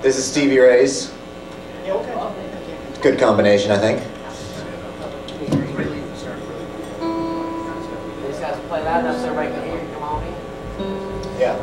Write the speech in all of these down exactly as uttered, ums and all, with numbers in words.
This is Stevie Ray's. Yeah, okay. Good combination, I think. These guys play loud enough so everybody can hear you. Come on in. Yeah.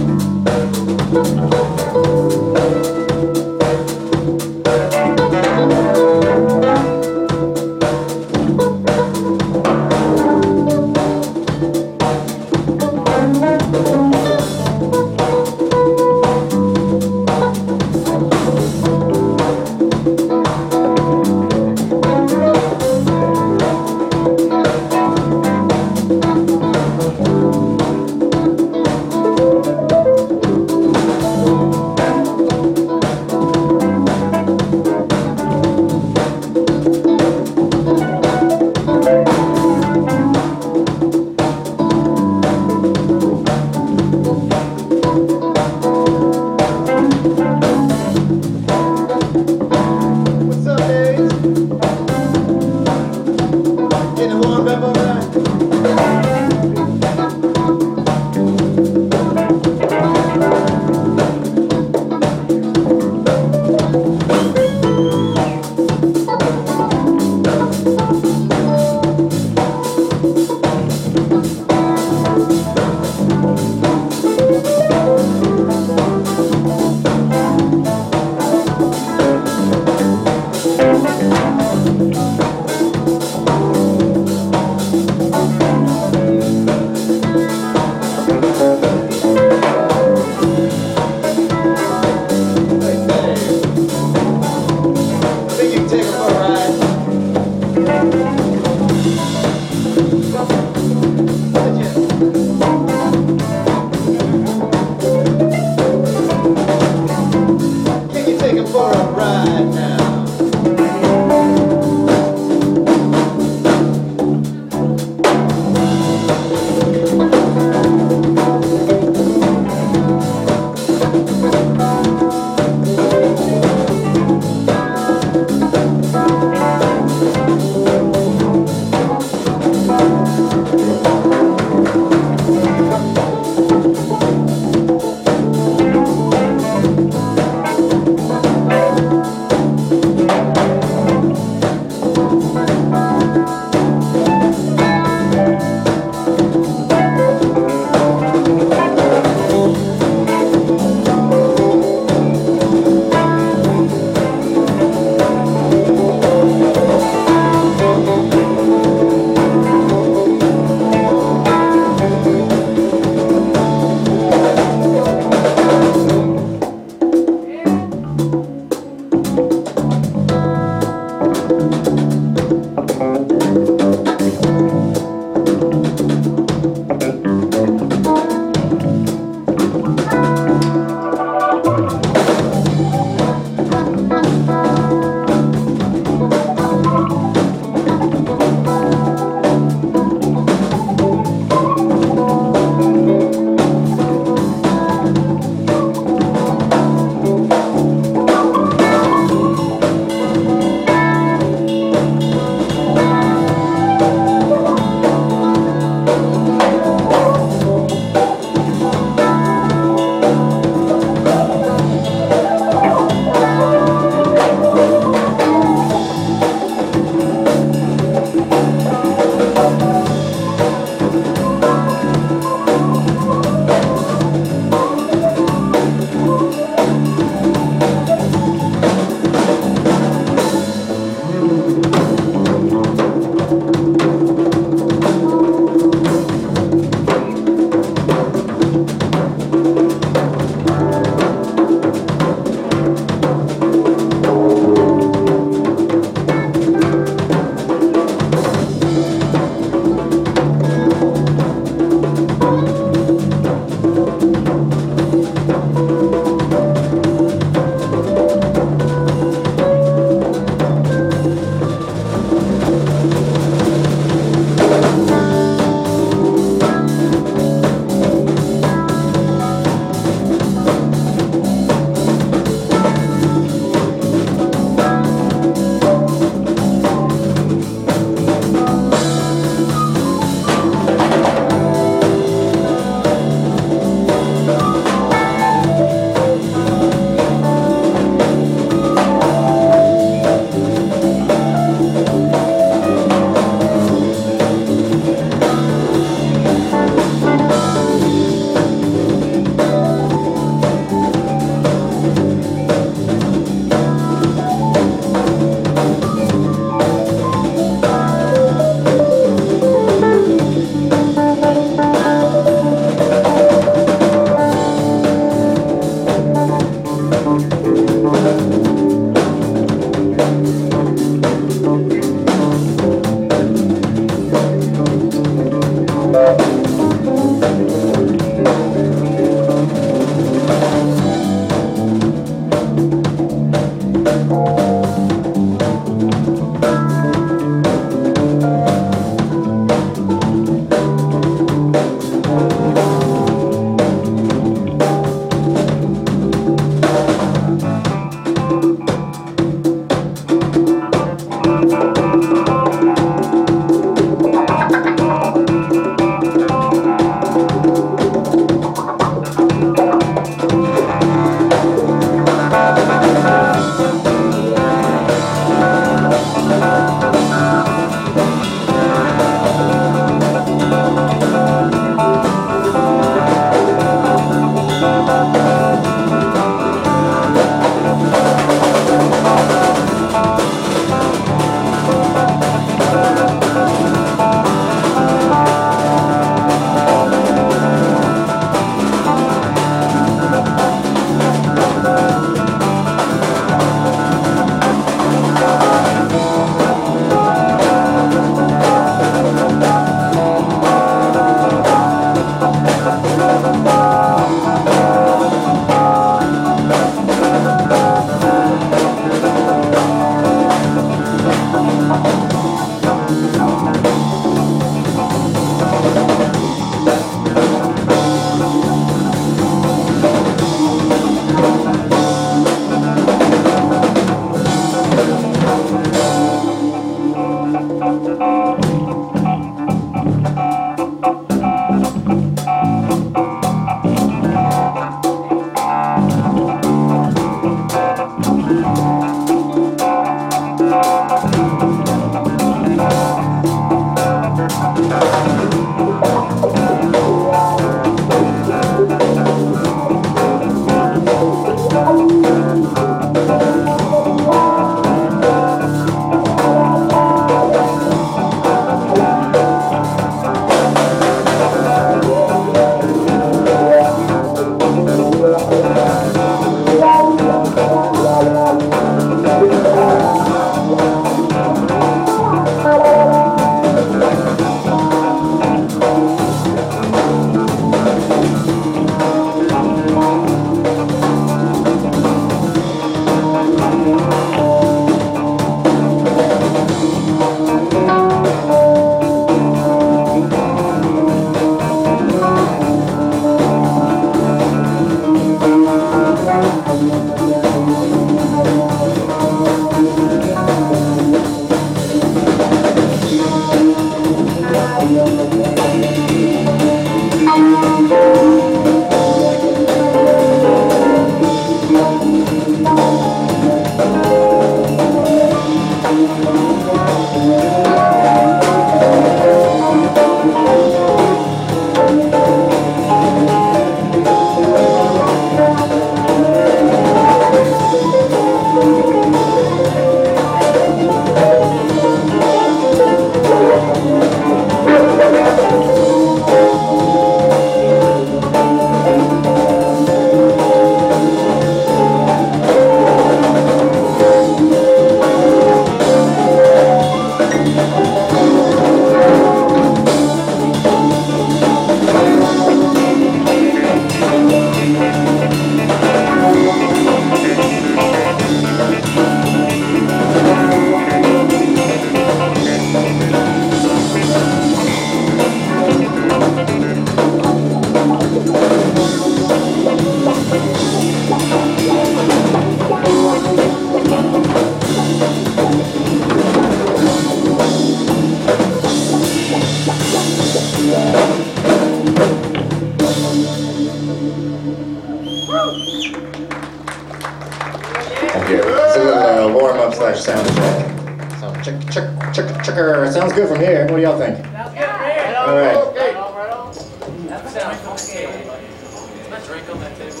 Thank you. It's a little uh, warm-up slash sound check. Sound check, check, check, checker. Sounds good from here. What do y'all think? Sounds good. Right All right. Right on, right on. That sounds okay. Can I drink on that table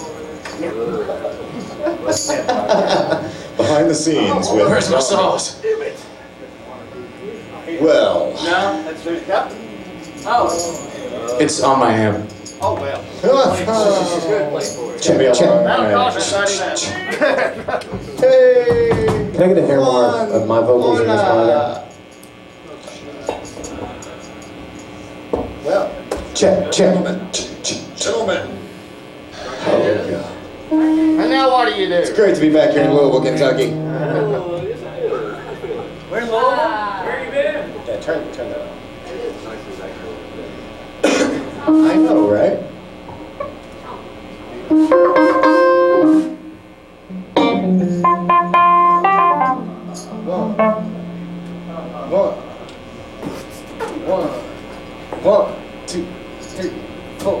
over there? Behind the scenes with... Where's my sauce? Well... No, that's right. Yep. Oh. It's on my hand. Oh, well. Good play for it. Check, check. That'll cost us ninety cents. Hey! Can I get a hair more of my vocals in this monitor? Well, check, check. Gentlemen. Gentlemen. Oh, God. And now what do you do? It's great to be back here in Louisville, Kentucky. Where's Lola? Where you been? Yeah, turn, turn that on. I know, right? One, one, one, one, two, three, four.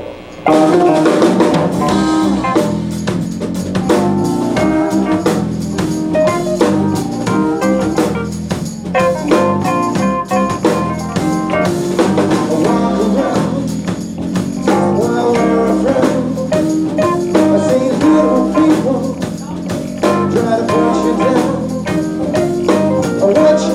What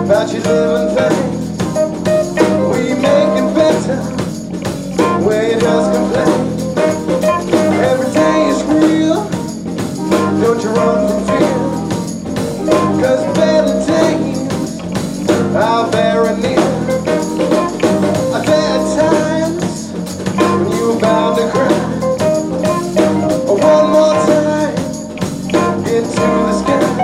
about your living thing. We make it better when you just complain. Every day is real, don't you run from fear, 'cause better days are very near. There are times when you're about to cry. One more time into the sky.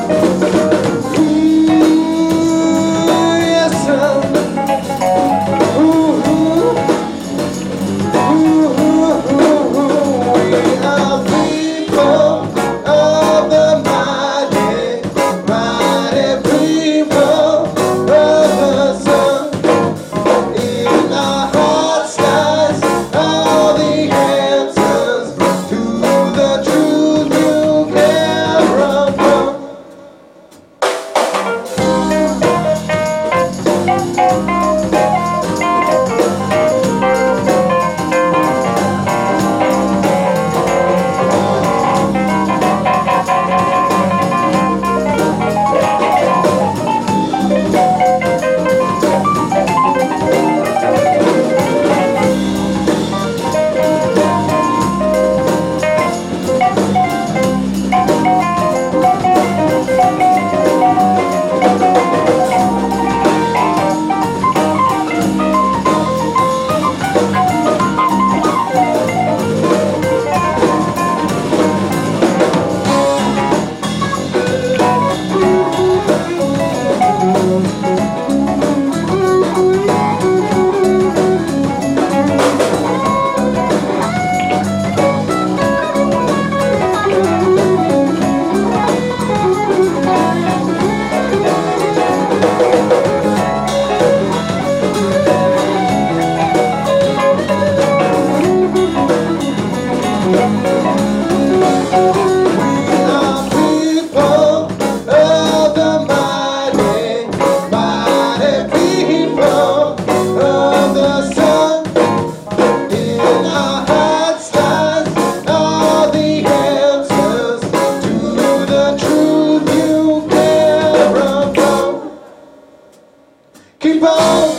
Keep on,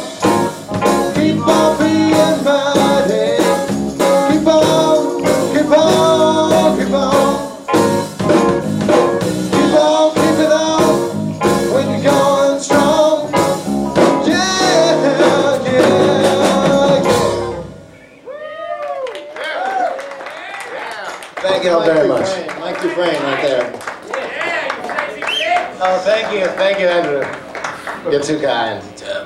keep on being mighty. Keep on, keep on, keep on. Keep on, keep it on when you're going strong. Yeah, yeah, yeah. Thank you all very much. Dufresne, Mike Dufresne right there. Oh, thank you, thank you, Andrew. You're too kind.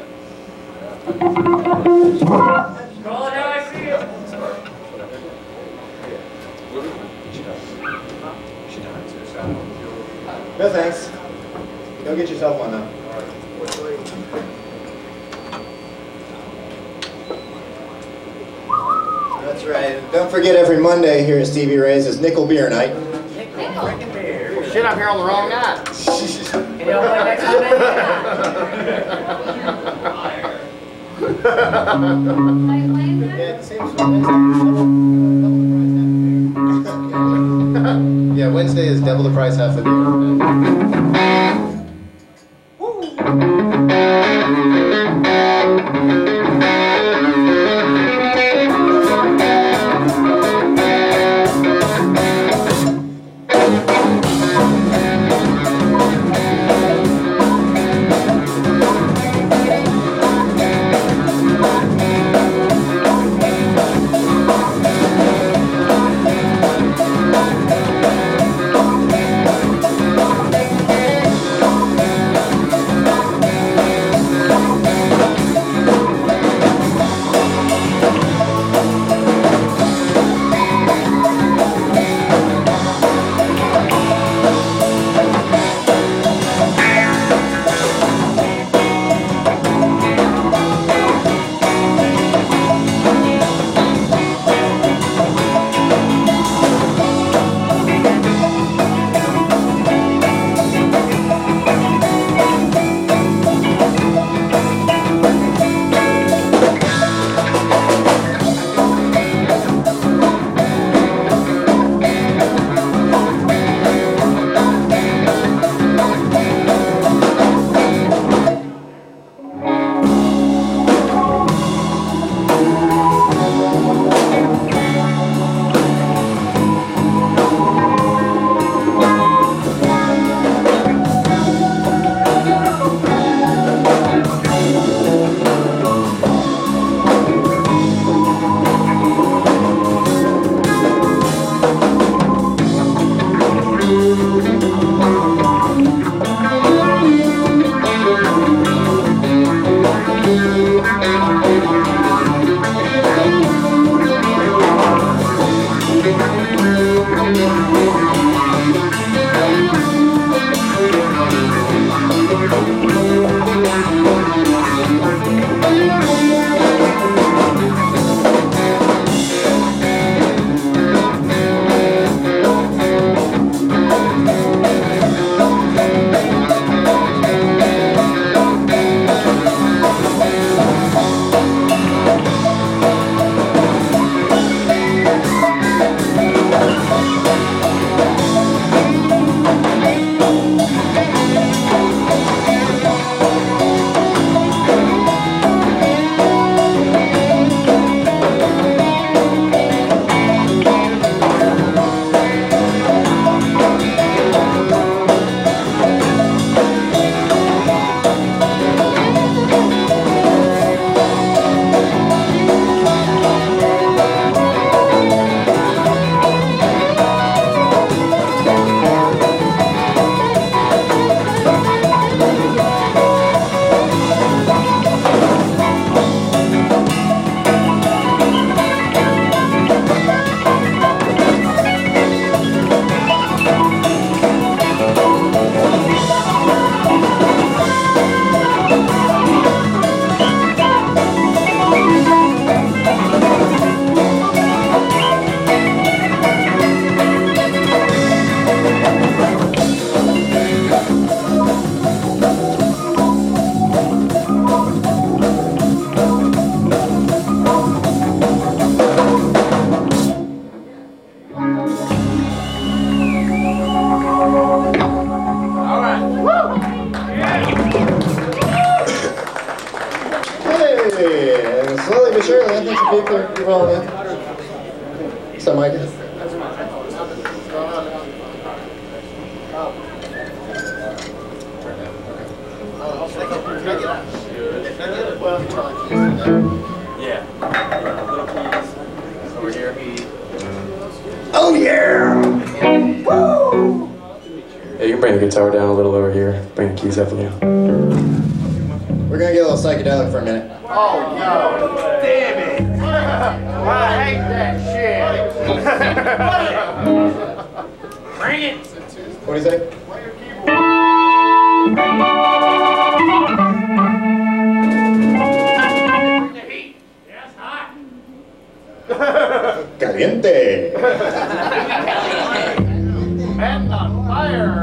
No thanks. Go get yourself one though. That's right. Don't forget every Monday here at Stevie Ray's is Nickel Beer Night. Shit, I'm here on the wrong night. You know what, next time, Yeah, it seems Yeah, Wednesday is double the price, half the slowly but surely, I think some people are rolling in. Some might. Yeah. Little keys. Over here. Oh yeah! Yeah, you can bring the guitar down a little over here. Bring the keys up a little. We're gonna get a little psychedelic for a minute. Oh no! Damn it! I hate that shit. Bring it. What do you say? The heat. Yeah, it's hot. Caliente! And the fire.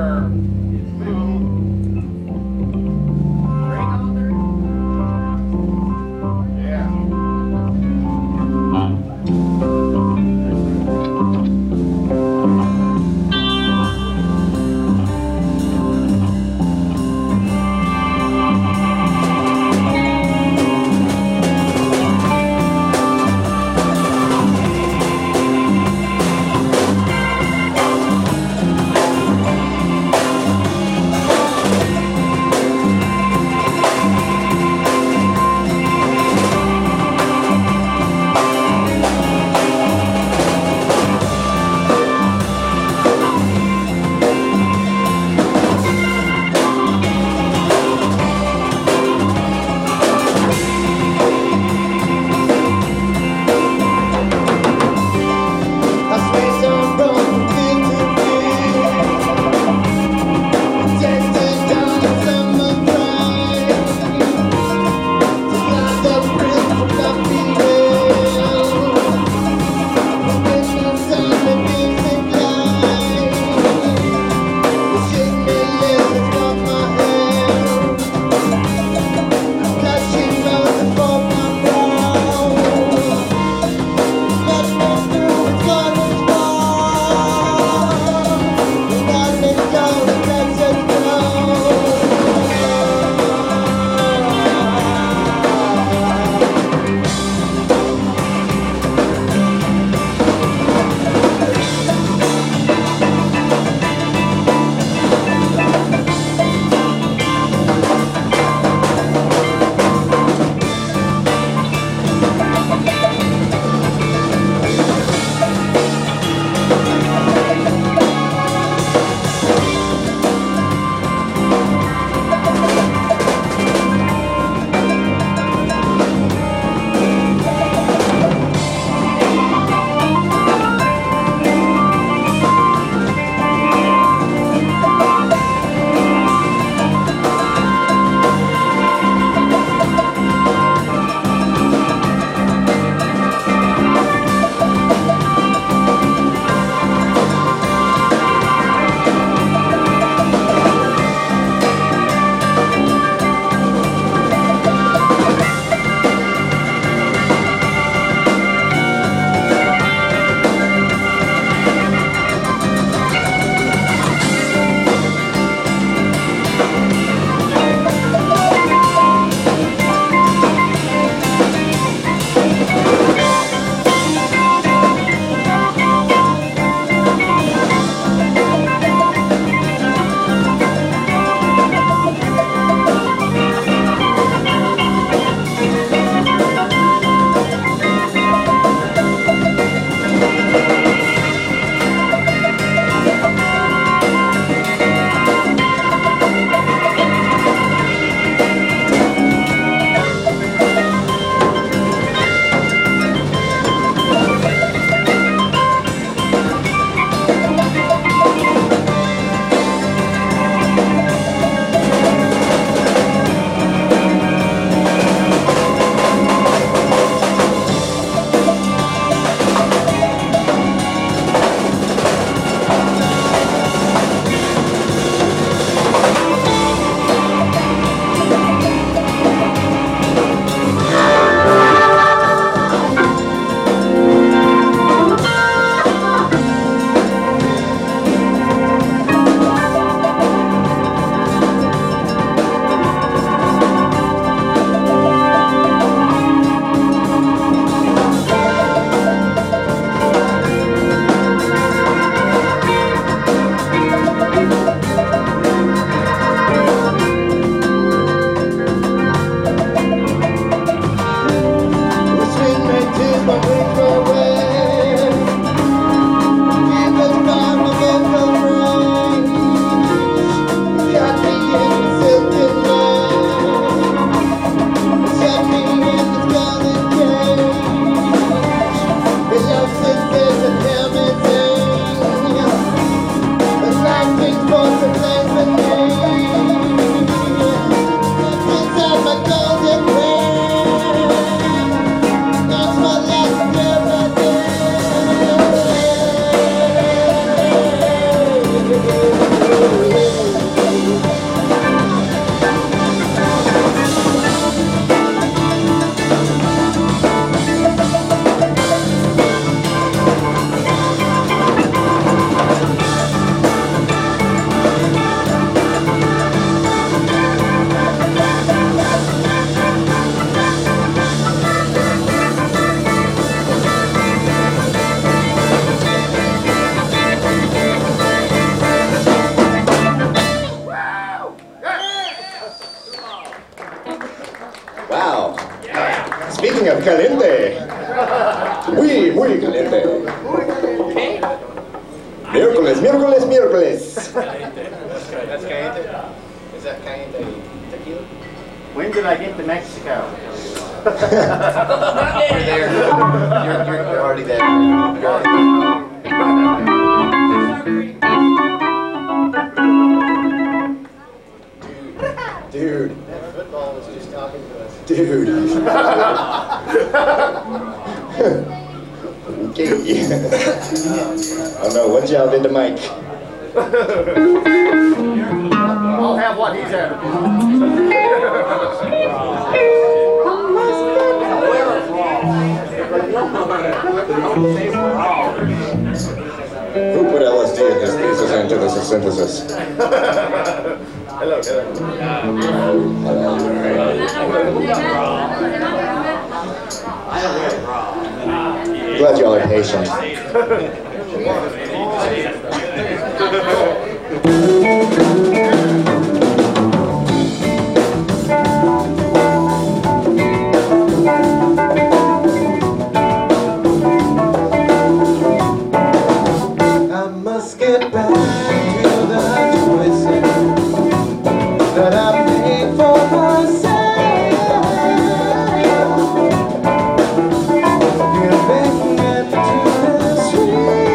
Speaking of caliente, muy, muy caliente. Miércoles, miércoles, miércoles. That's caliente? Is that caliente tequila? When did I get to Mexico? You're there. You're, you're, you're already there. You're already Dude, That football was just talking to us. dude. Okay. Oh no, what y'all did to Mike? I'll have what he's having. Who put L S D in his thesis antithesis synthesis? Hello, hello. Glad y'all are patient. I must get back to the choices that I made for myself. Get back into the street.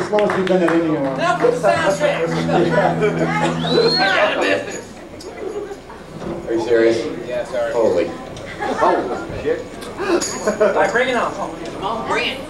slowest you've been at any of them. Now put the sound check. Are you serious? Yeah, sorry. Holy. Holy shit. All right, bring it on. Come on, bring it.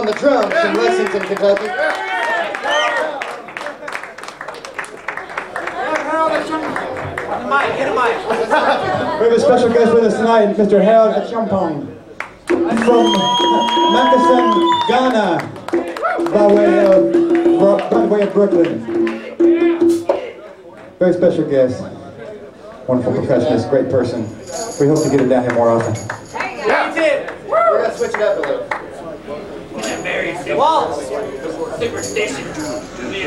the drums from Lexington, Kentucky. Mike, hit a mic. We have a special guest with us tonight, Mister Harold Achampong from Makassar, Ghana, by way of, by way of Brooklyn. Very special guest. Wonderful percussionist, great person. We hope to get him down here more often. Yeah, Tim. We're gonna switch it up a little. Waltz. Superstition. Do me a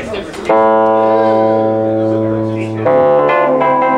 superstition.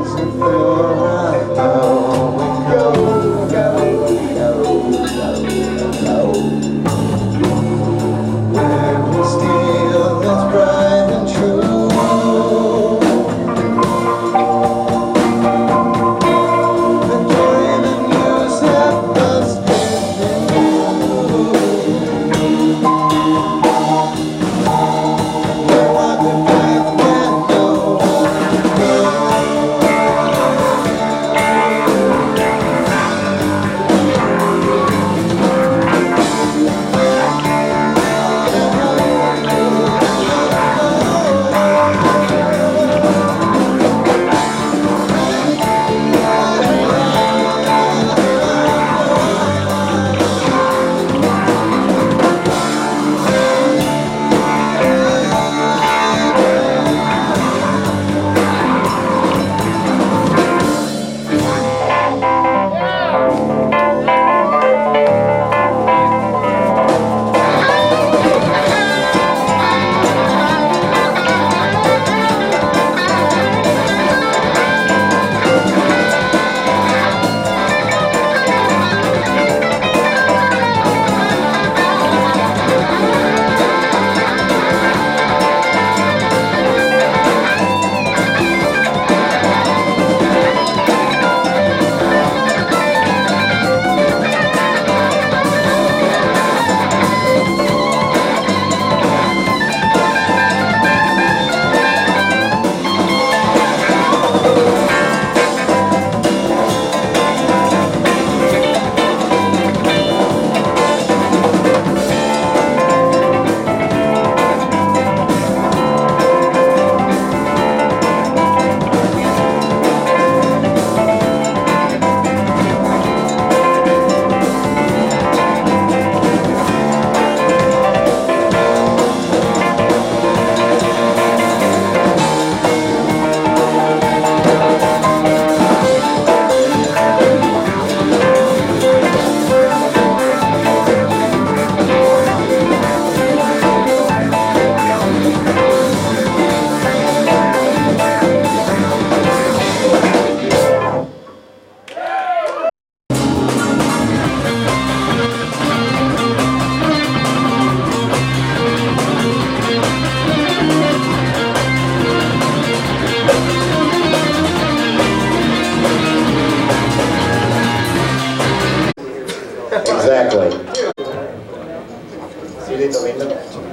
makes it feel right. Now we go, go, go, go, go. When we steal that's bright and true. The joy that you set must be new. Walk the path when no one Exactly. ¿Sí listo, lindo?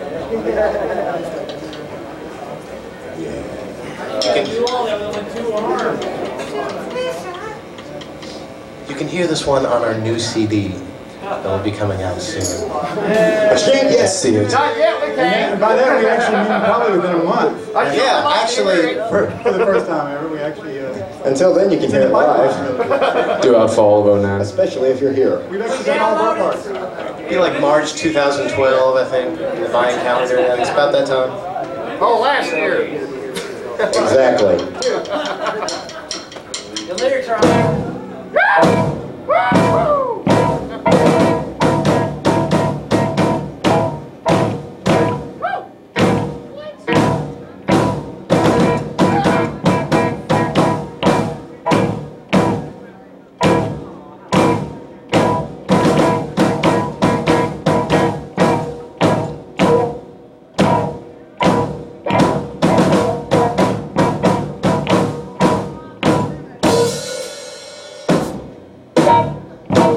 You can hear this one on our new C D that will be coming out soon. But you ain't yet see it. Not yet, we And can't. by that, we actually mean probably within a month. Yeah, actually, For, for the first time ever, we actually, uh, Until then, you can hear it live, Due out fall of oh nine. especially if you're here. we've actually done all of our parts. it'd be like March two thousand twelve, I think, in the Mayan calendar. Yeah, it's about that time. Oh, last year. Exactly. The lyrics are on. Thank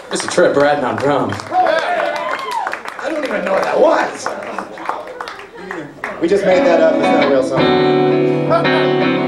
Mister Trip Bratton on drum. I don't even know what that was. We just made that up. It's not a real song.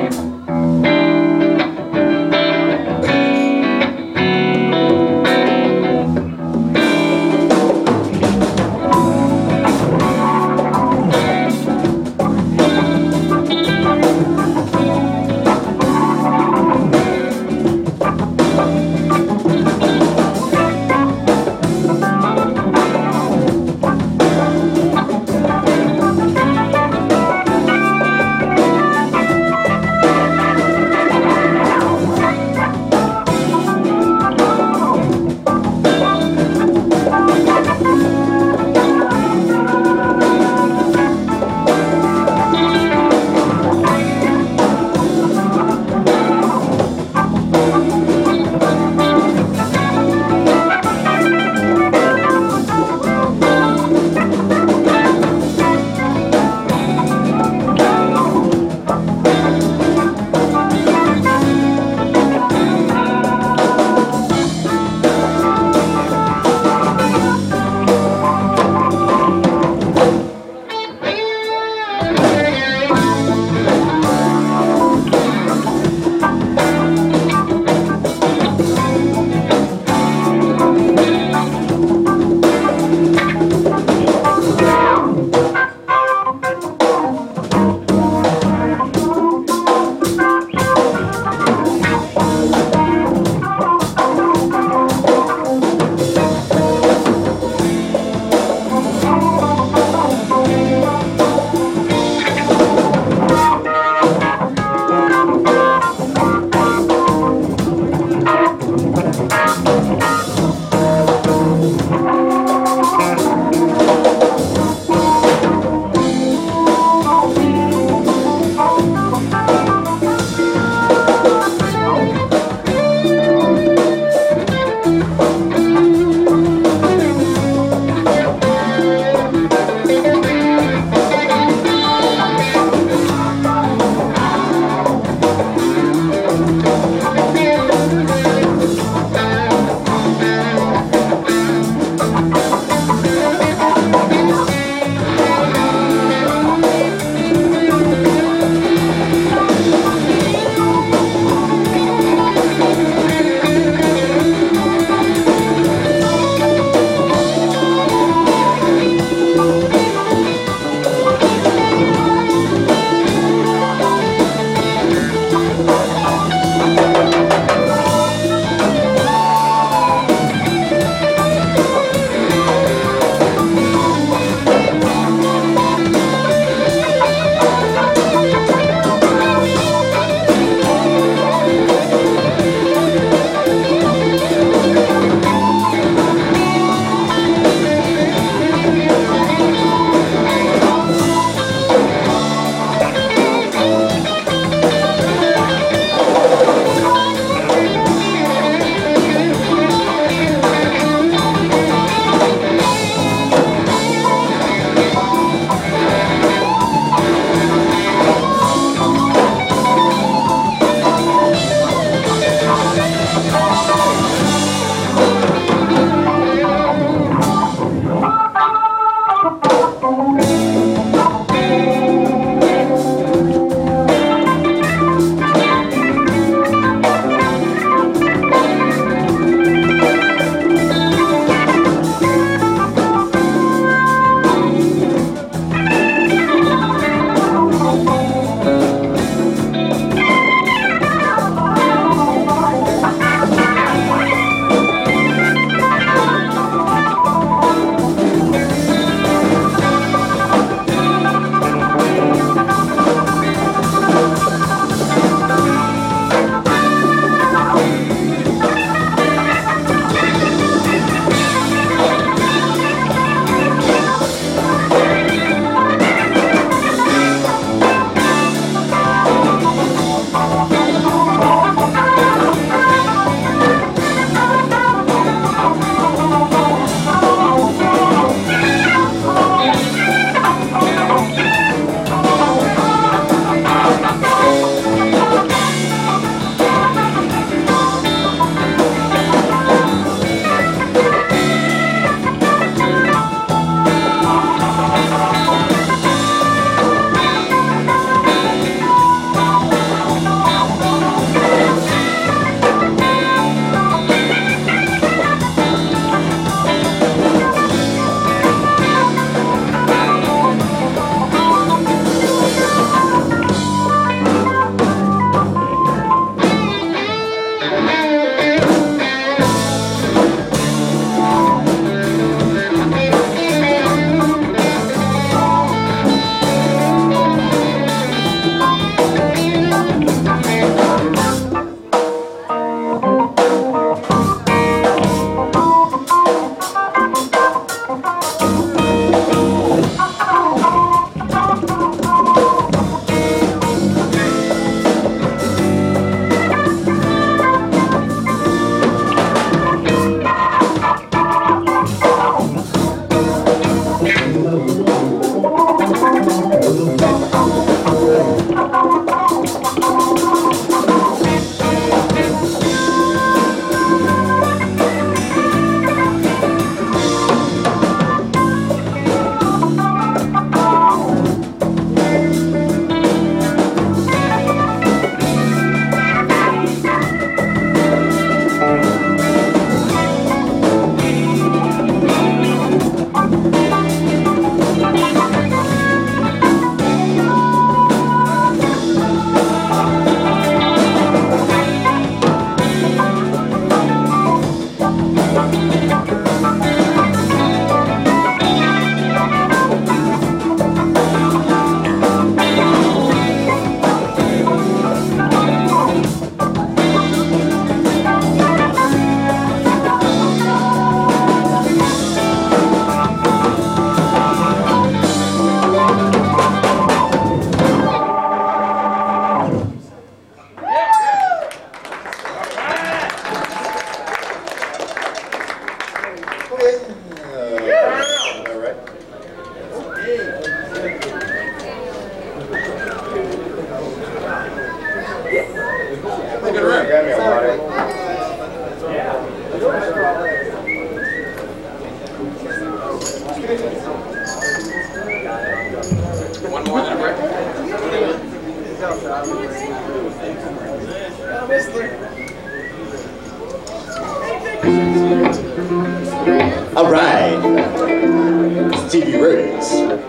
All right. Stevie Ray's.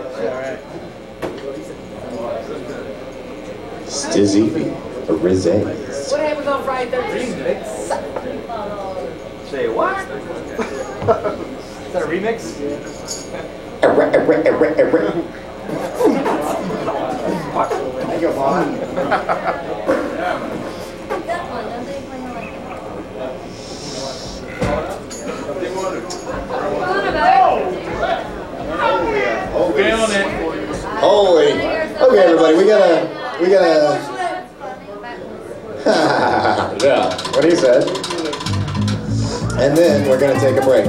Stizzy Rizes. What happens on Friday thirteenth? Say what? Is that a remix? Thank you, Vaughn. Feeling it. Holy. Okay, everybody, we gotta, we gotta. Yeah, what he said. And then we're gonna take a break.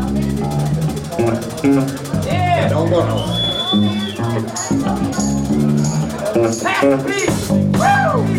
Yeah. Don't go nowhere. Pass the beat! Woo!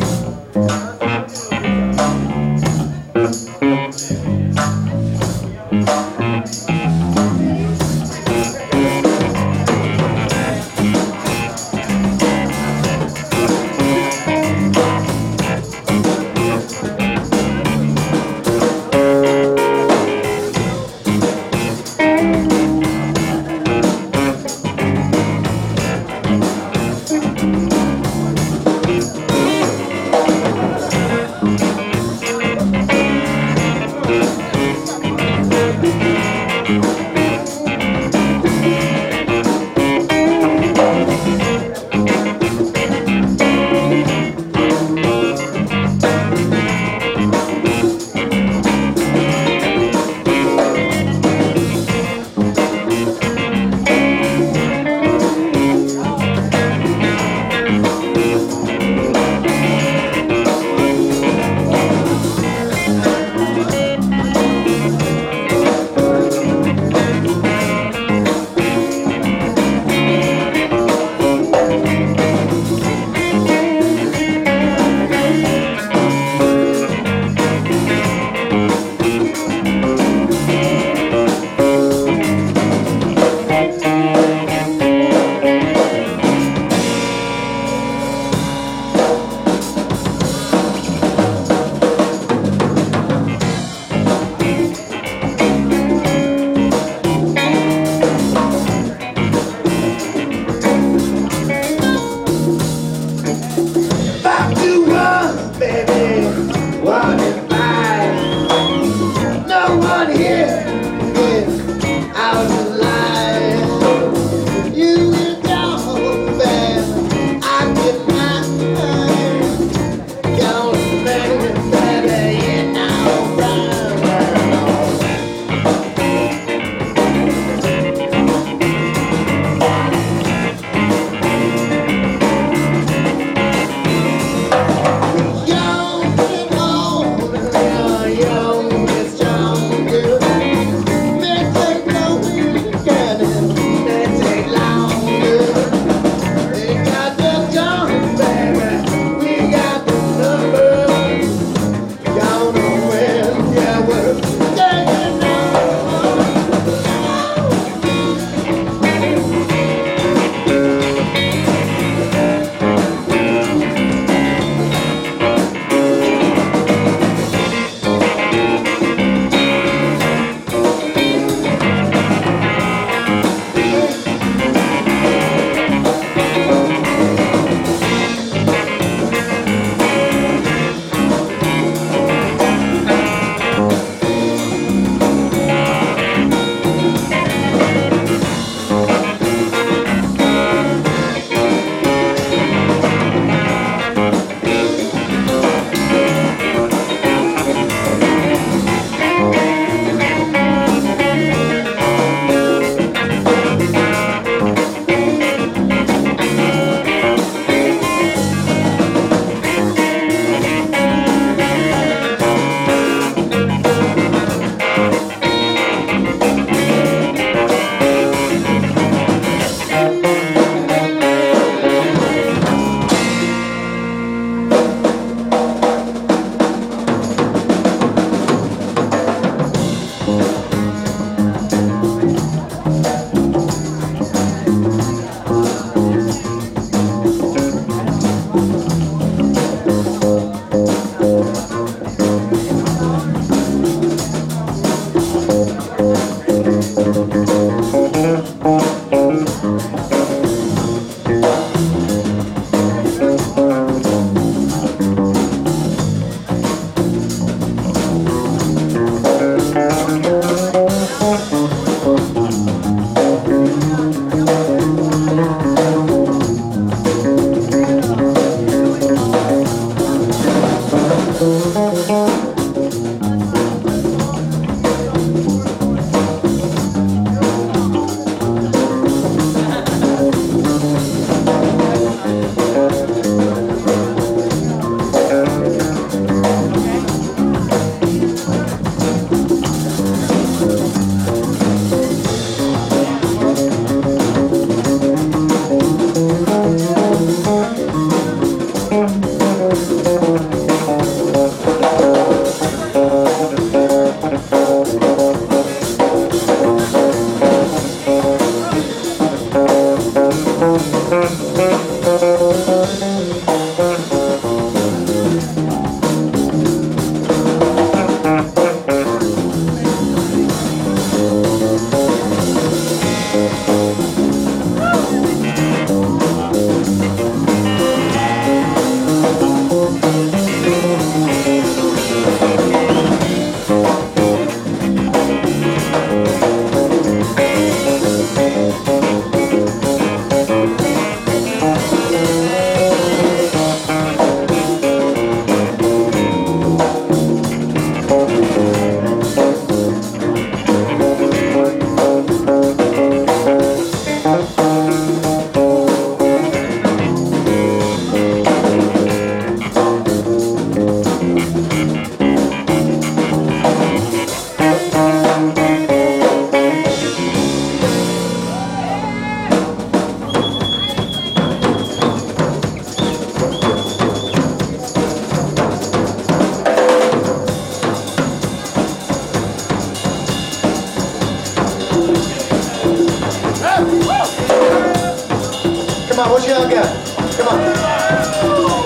Come on, what y'all got? Come on.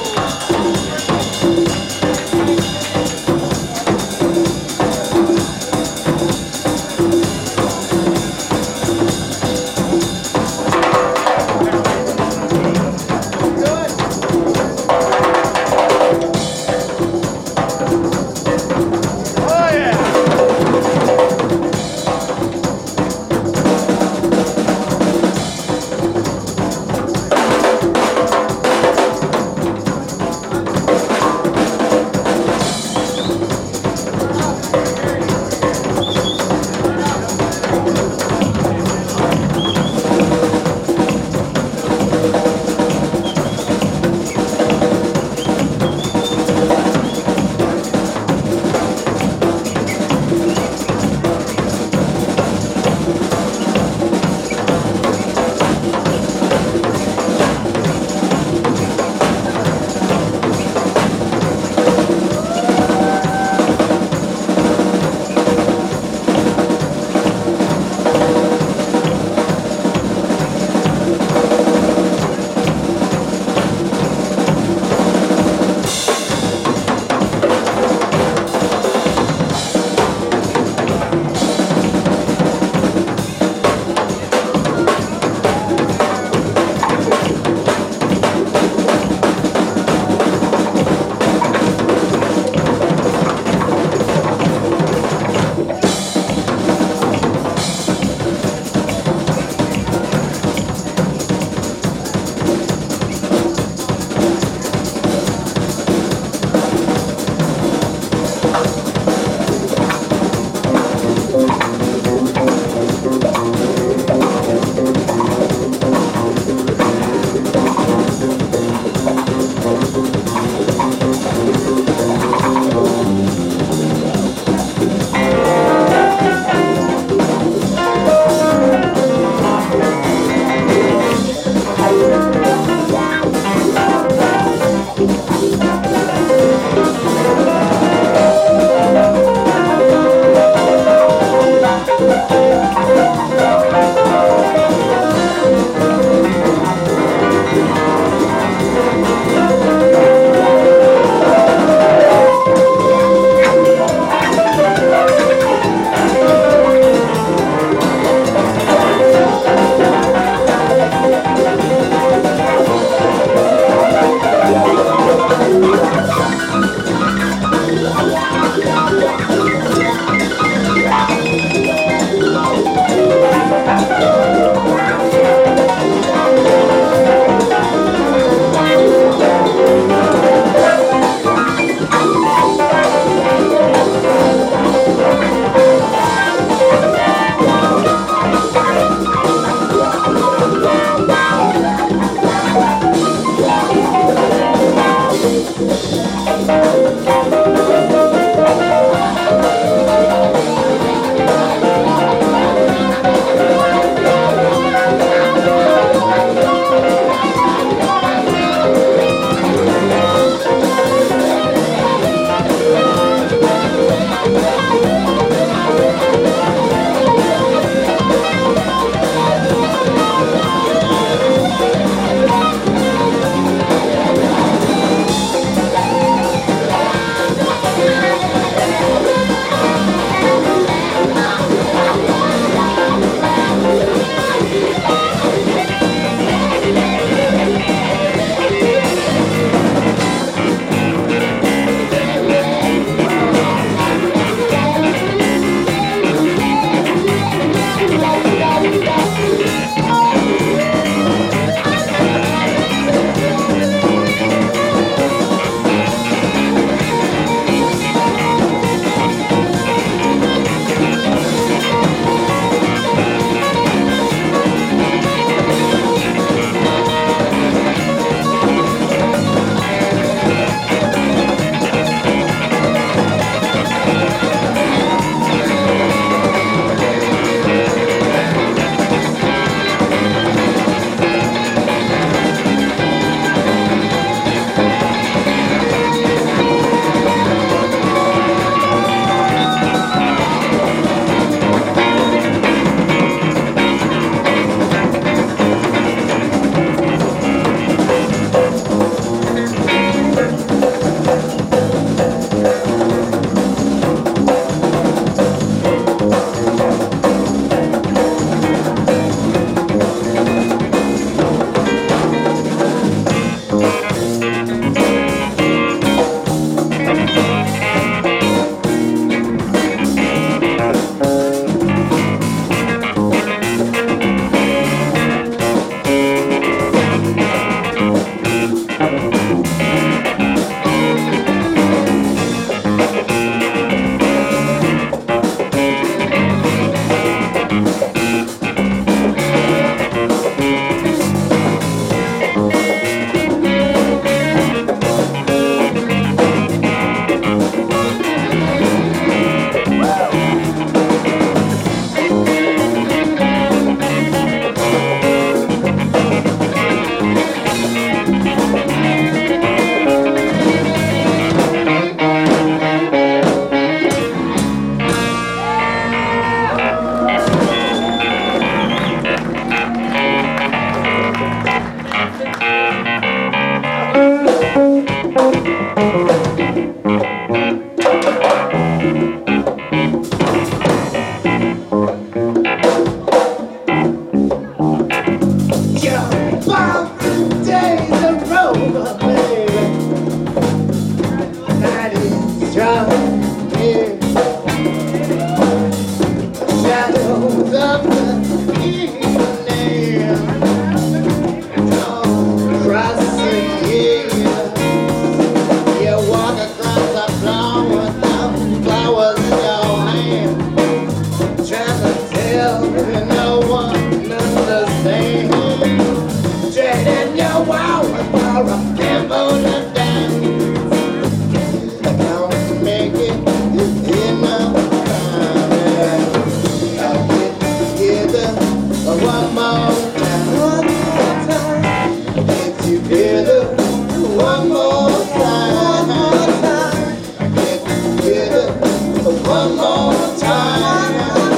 more time.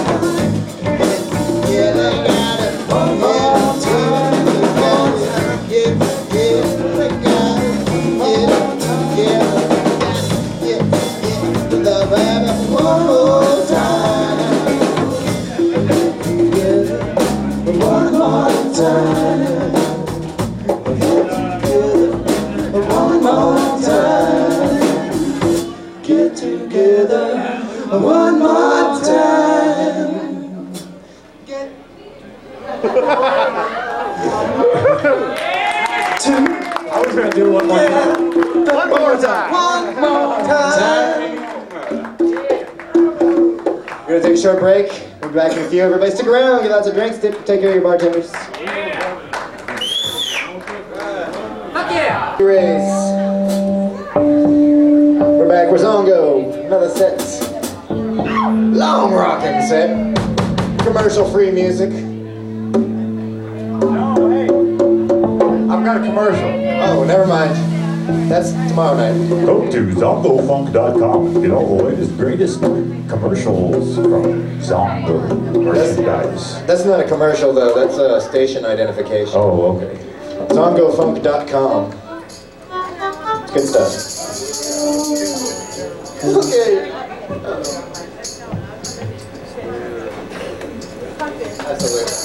Get together one more time. Get together, get together, love baby one more time. One more time. One more time. Get together. One more time. Get. Two. I was gonna do one more time. One more time. One more time. We're gonna take a short break. We'll be back in a few. Everybody stick around, get lots of drinks, take take care of your bartenders. Fuck yeah! Race. We're back with Zongo. Another set. Long rocking set. Commercial free music. I've got a commercial. Oh, never mind. That's tomorrow night. Go to zongo funk dot com and get all the latest, greatest commercials from Zongo merchandise. That's not a commercial though, that's a station identification. Oh, okay. zongo funk dot com. It's good stuff. Okay. That's the lyric.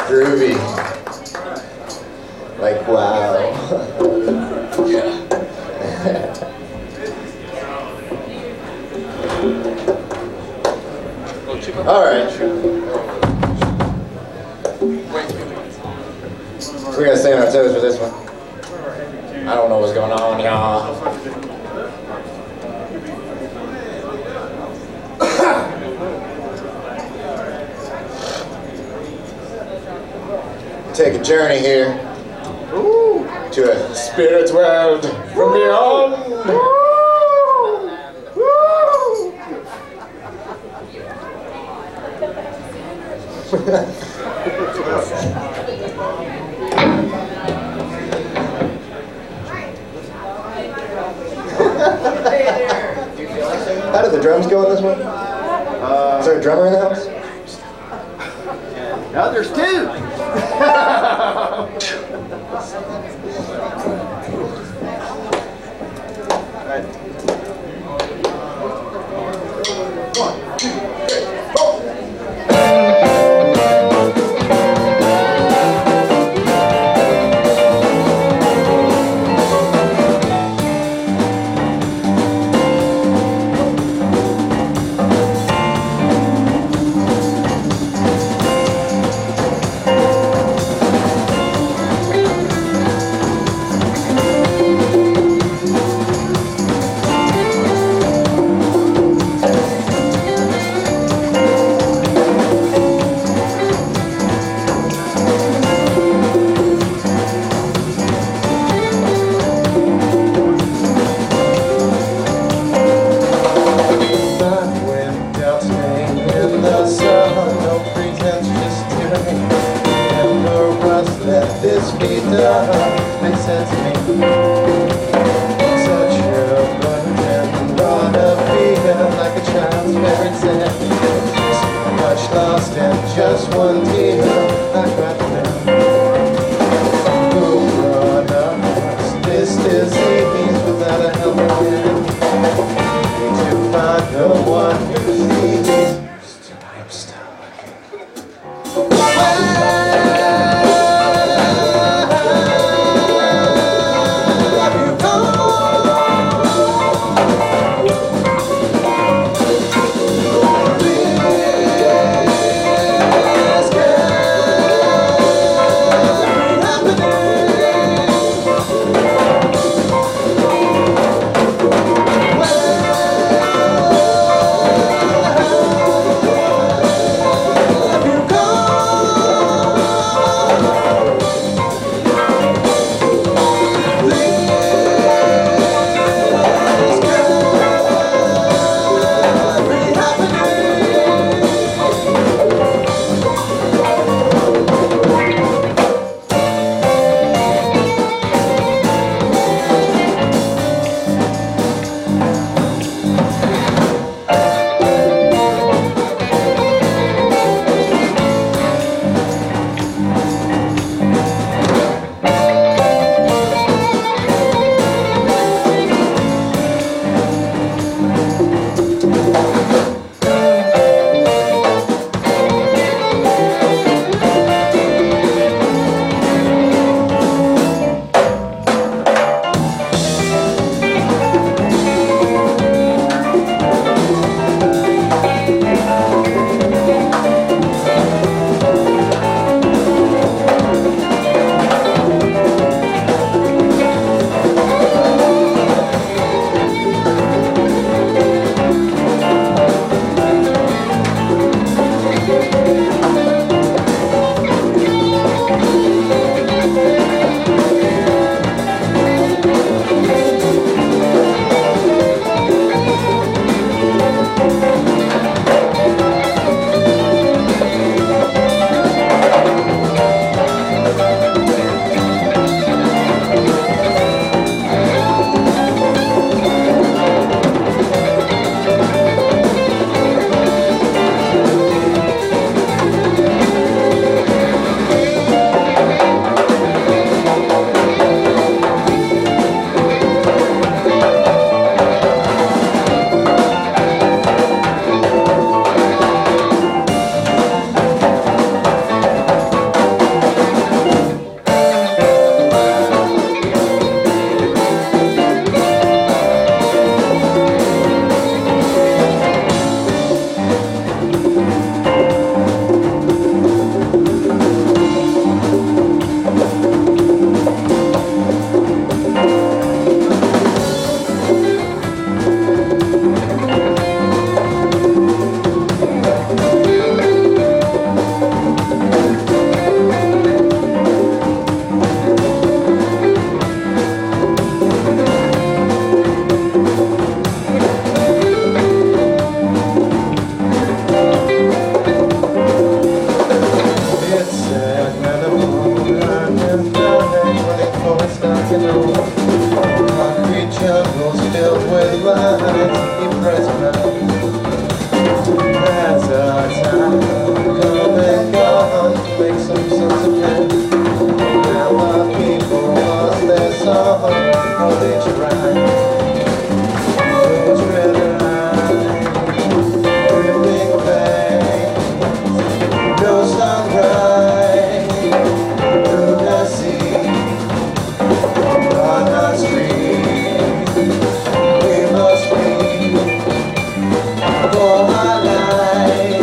Groovy. Like, wow. All right. We gotta stay on our toes for this one. I don't know what's going on, y'all. Take a journey here to a spirit world from beyond. How did the drums go in this one? Uh, Is there a drummer in the house? No, there's two. like Malibu, running down and running for a stock and roll. Concrete jungles filled with lights, keep pressing on. As our time come and gone, make some sense of it. Now my people lost their song, how they try. Those red eyes, dripping veins, no sunrise through the sea. On our street, we must be for our lives.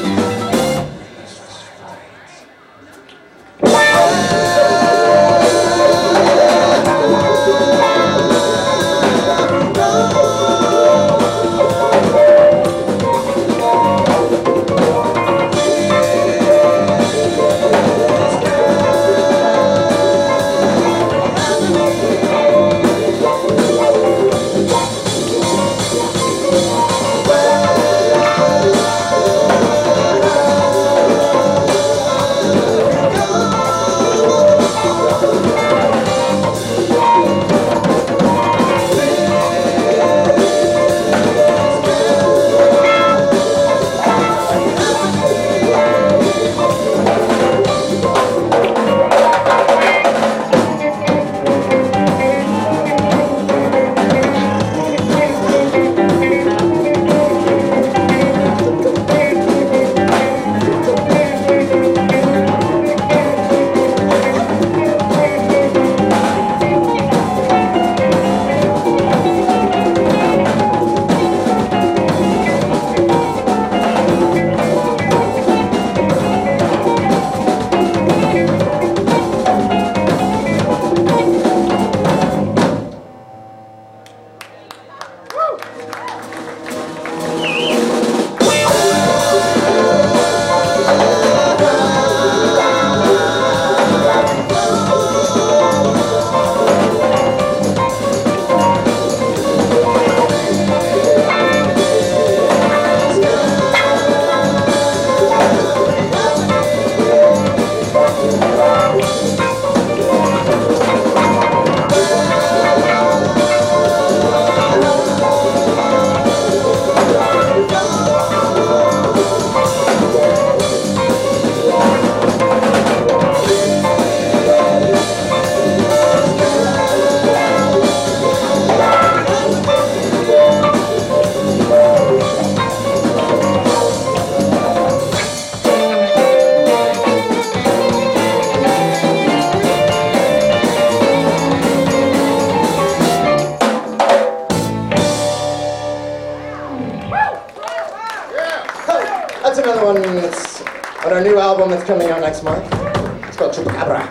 That's another one that's on our new album that's coming out next month. It's called Chupacabra.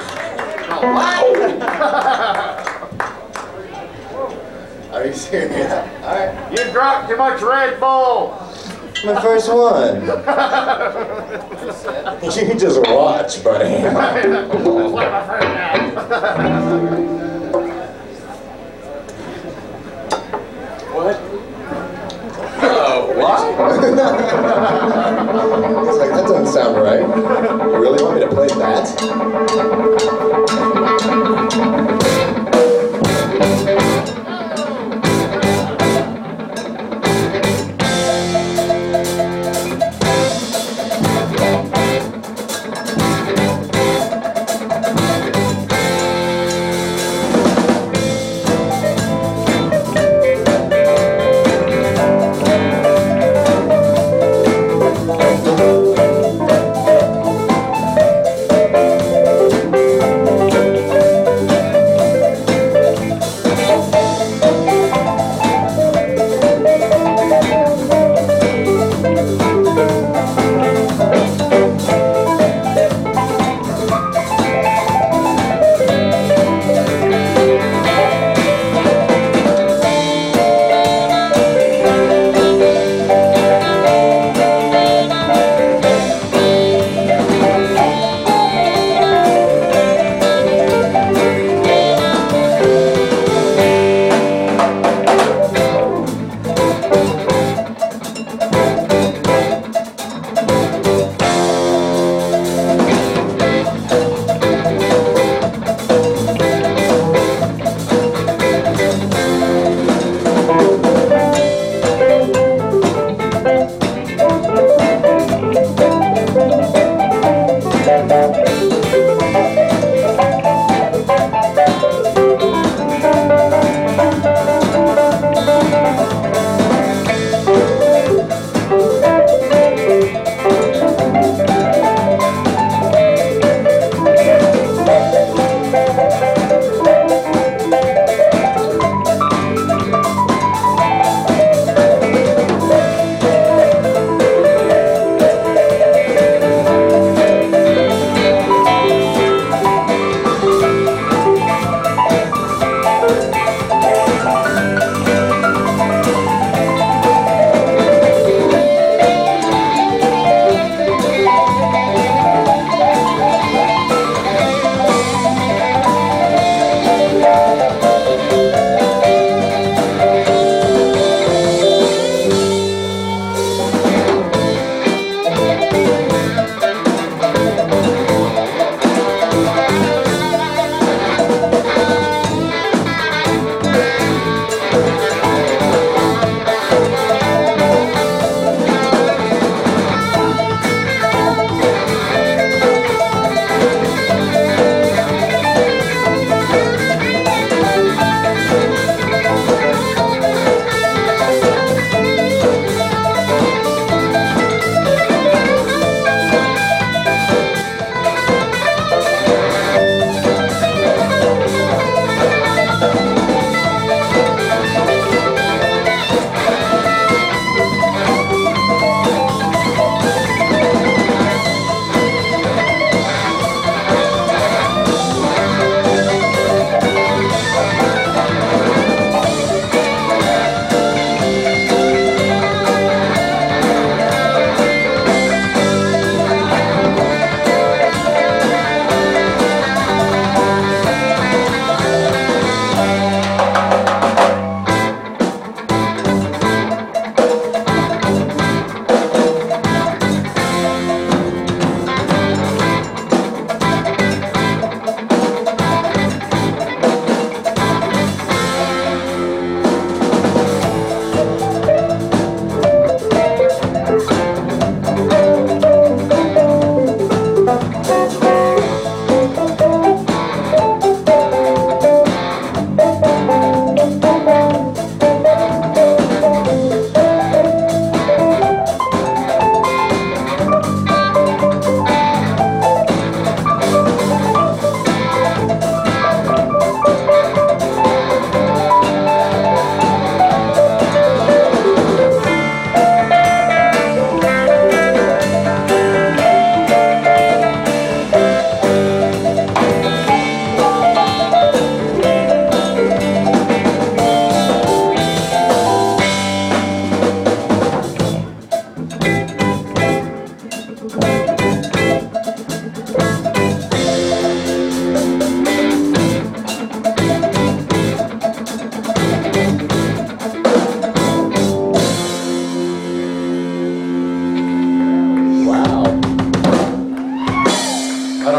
Oh, what? Are you serious? Alright. You drank too much Red Bull. My first one. You just watch, buddy. What am I afraid now? What? Oh, what? He's like, that doesn't sound right. You really want me to play that?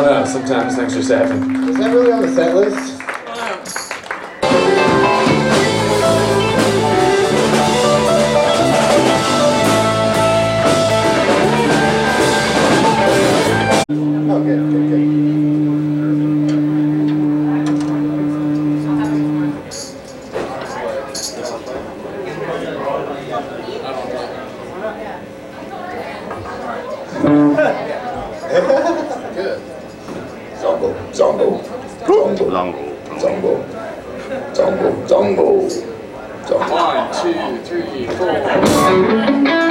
Uh, sometimes things just happen. Is that really on the set list? Okay, okay, okay. Good. Zongo, zongo, zongo, zongo, zongo, zongo, zongo. One, two, three, four.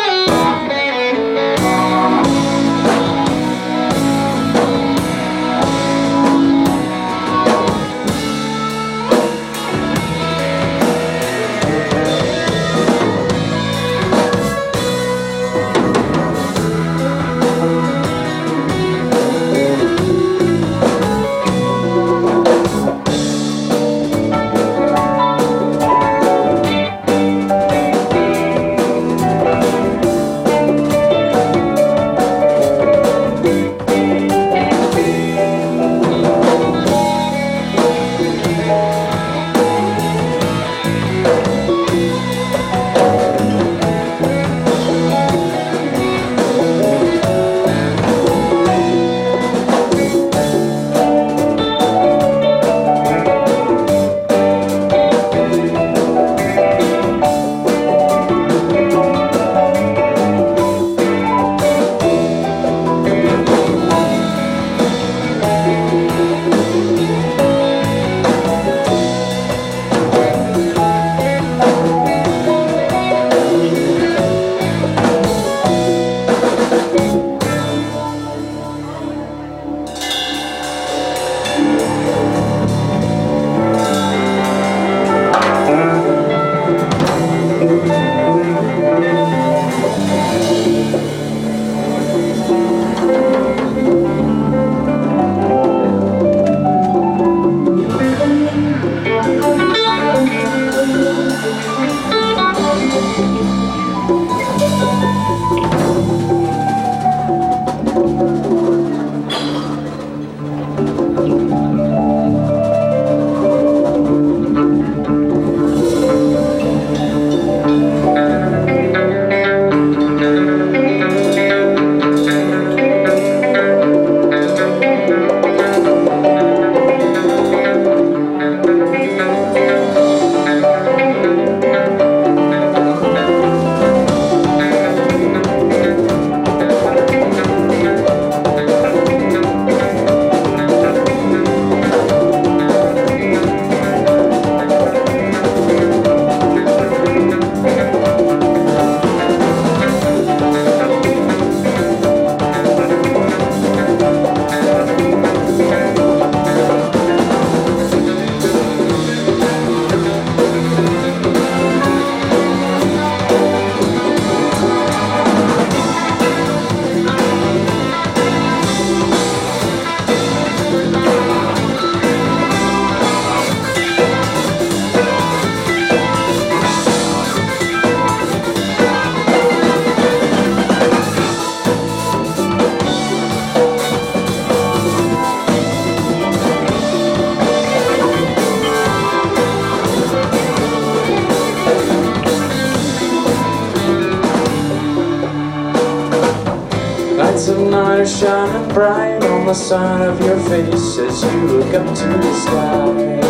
Lights of night are shining bright on the side of your face as you look up to the sky.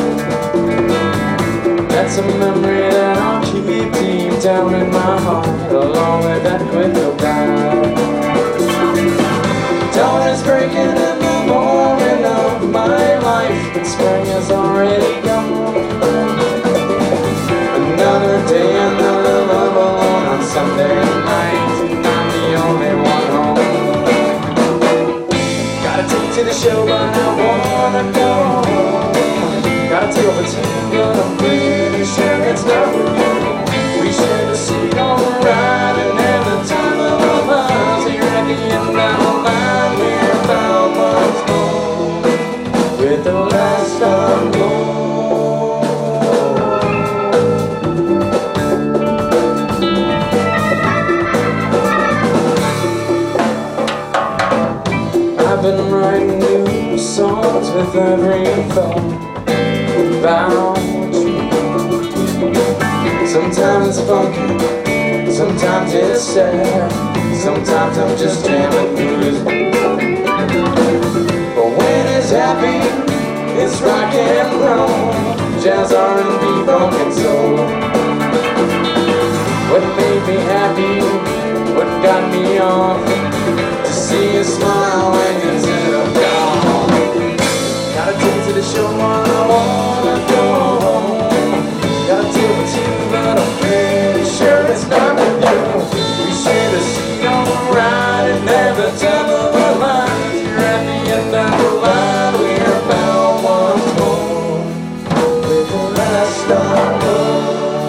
That's a memory that I'll keep deep down in my heart, along with that quick goodbye. Dawn is breaking in the morning of my life, but spring is already gone. Another day and another love alone on Sunday night, and I'm the only one home. Gotta take to the show, but I wanna go. Gotta take over team, but I'm pretty sure it's not with you. We shared a seat on the ride, and at the time of our lives, here at the end of the line, we're about once home with the last of gold. I've been writing new songs with every thought about you. Sometimes it's funky, sometimes it's sad, sometimes I'm just jamming through this. But when it's happy, it's rock and roll, jazz, R and B, funk and soul. What made me happy, what got me off, to see you smile when you said I'm gone. Gotta take to the show, man, I wanna go home. Gotta take with you, but I'm pretty sure it's not with you. We share the seat on the ride and never tell of our lives. You're at the end of the line, we're bound once more with the last of love.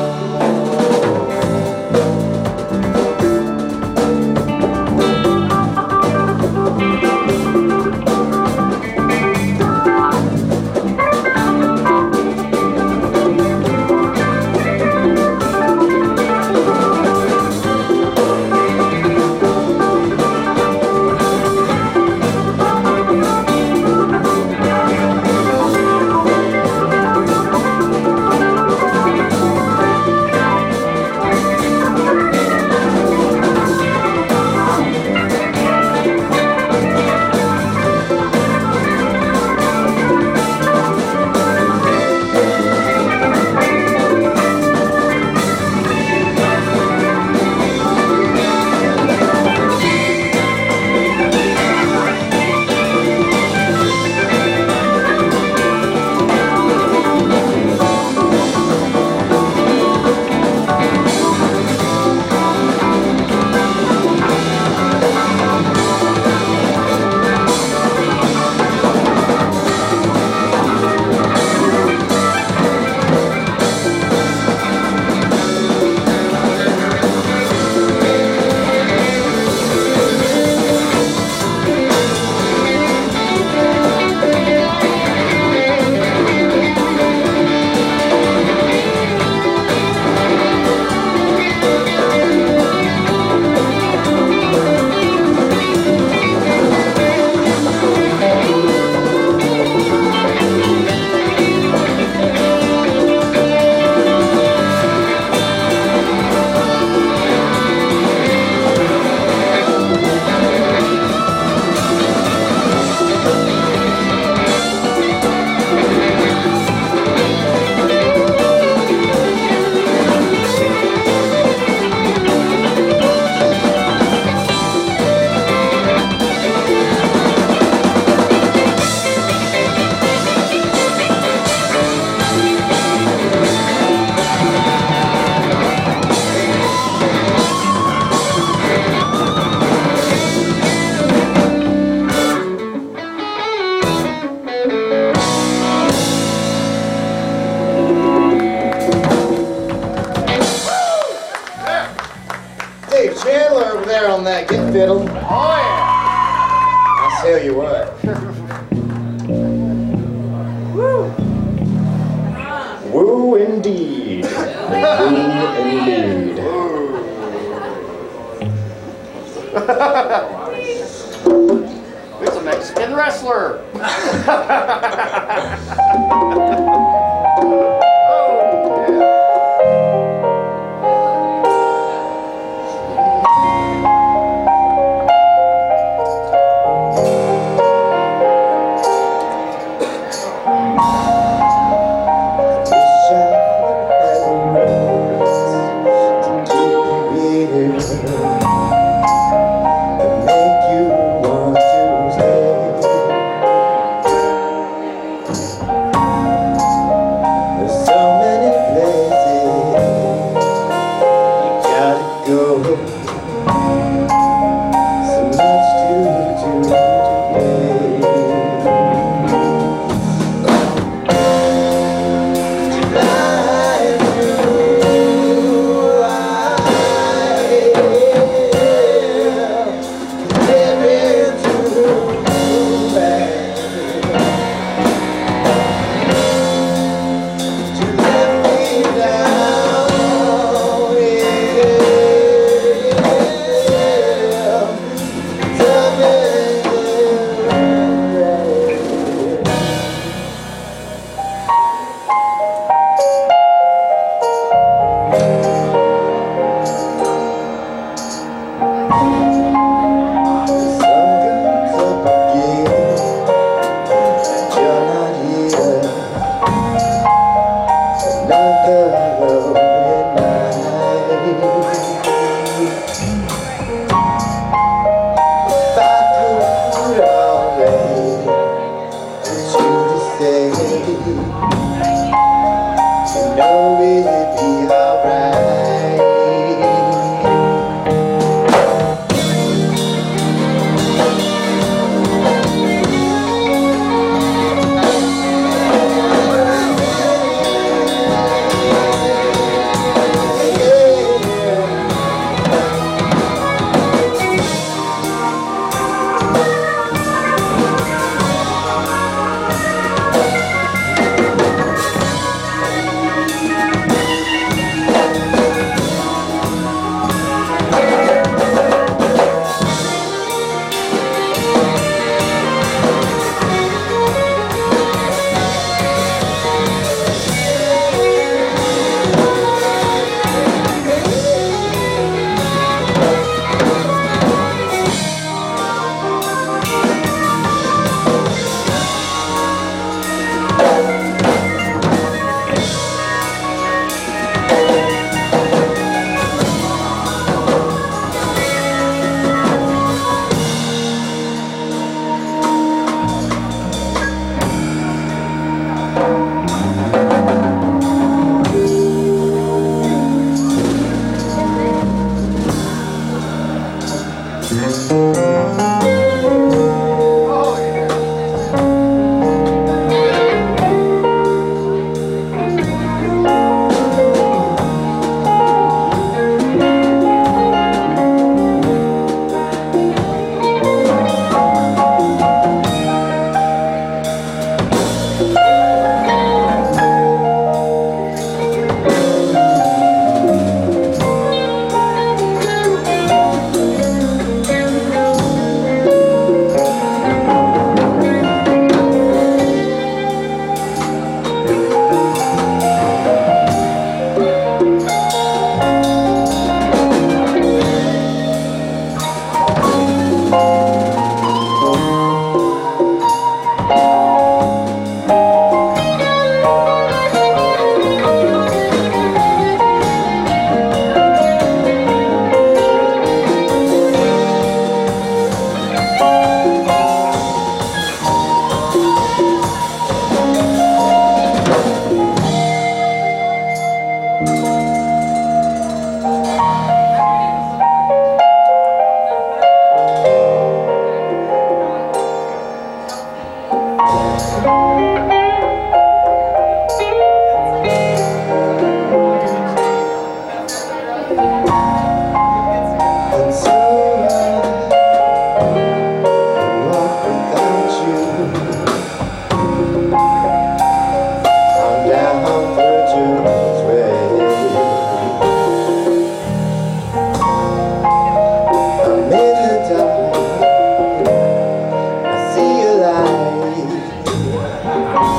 Dave Chandler over there on that git fiddle. Oh, yeah. I'll tell you what. Woo. Woo indeed. Woo indeed. It's a Mexican wrestler. Make you want to stay. You know it'd be alright. I see a light.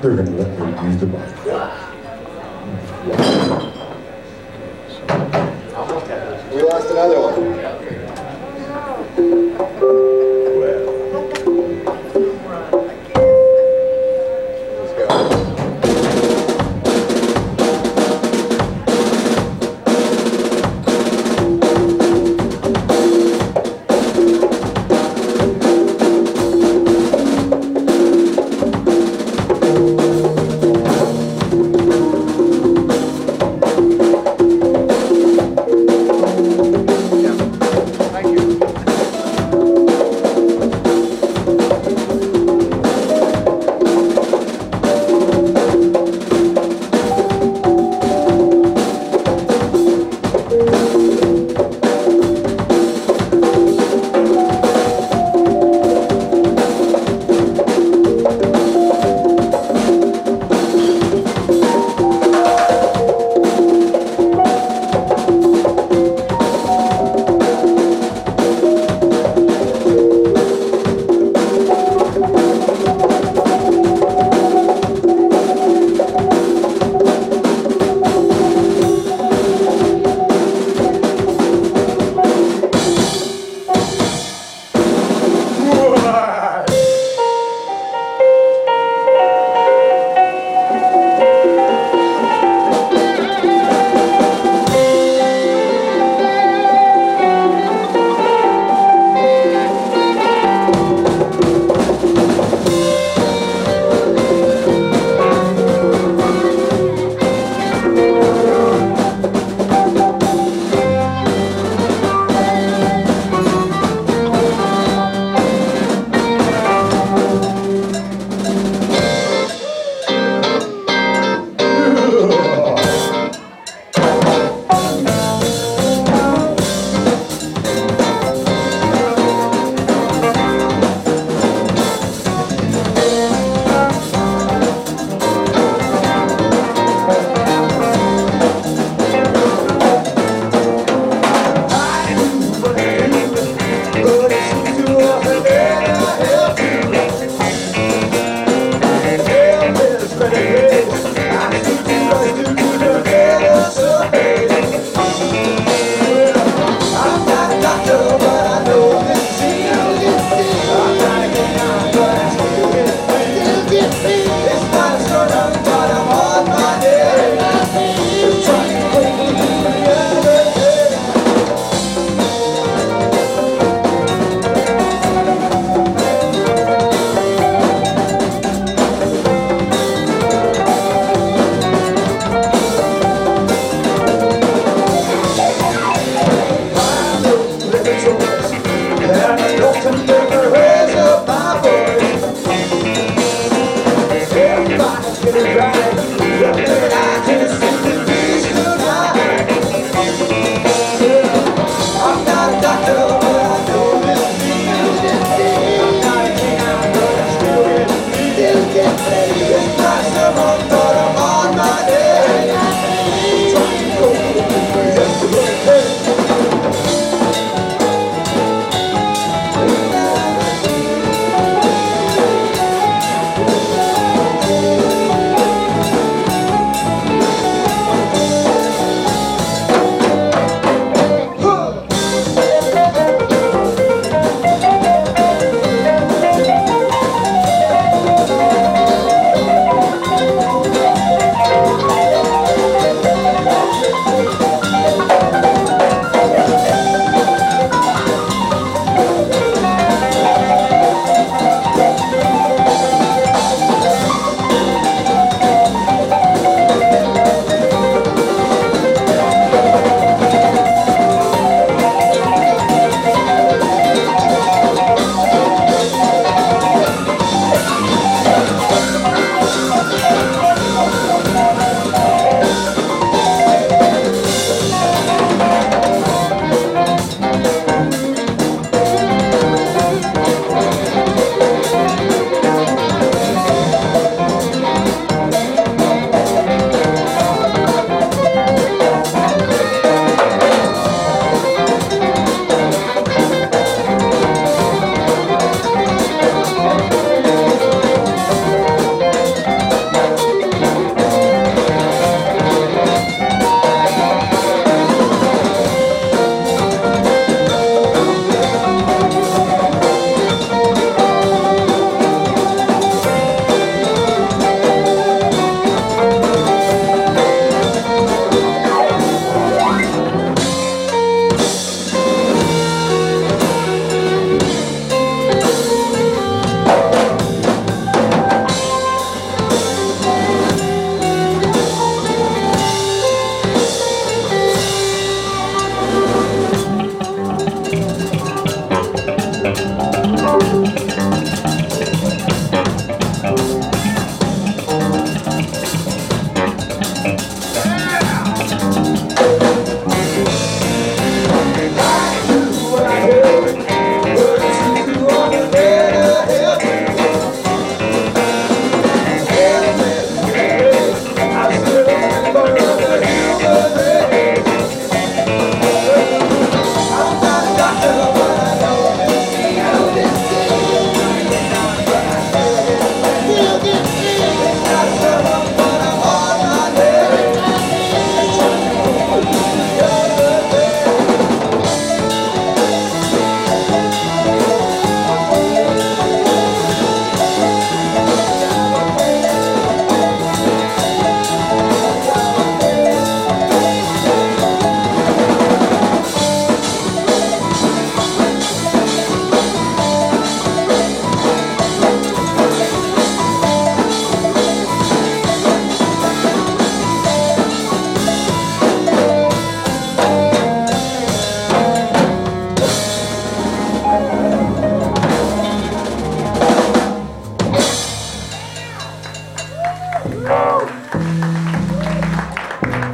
they're going to let me use the mic. We lost another one. Well, Let's go.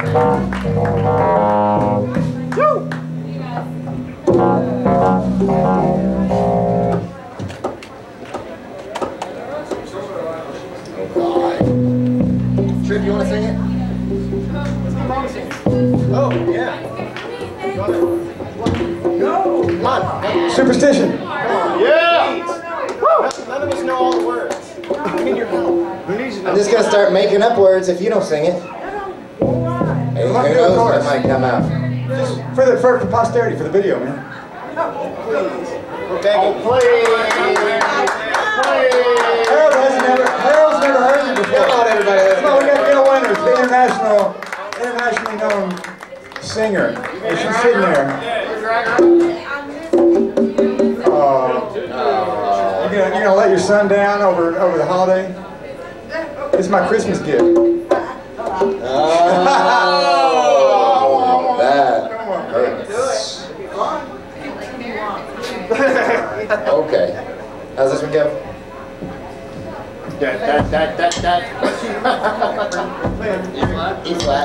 Trip, you want to sing it? Oh, yeah. No! Come on. Superstition. Yeah! None of us know all the words. I need your help. Who needs to know? I'm just going to start making up words if you don't sing it. Hey, who Come on, do a knows chorus. what might come out. Just for the for, for posterity, for the video, man. We're begging. Please! Harold has never, Harold's never heard you before. Come on, everybody. Let's Come on, we got Gail Winters, the international, internationally known singer. And she's sitting there. Oh, you're gonna, you're gonna let your son down over over the holiday? It's my Christmas gift. Oh, that hurts. Okay. How's this one go? That, that, that, that, that. E flat.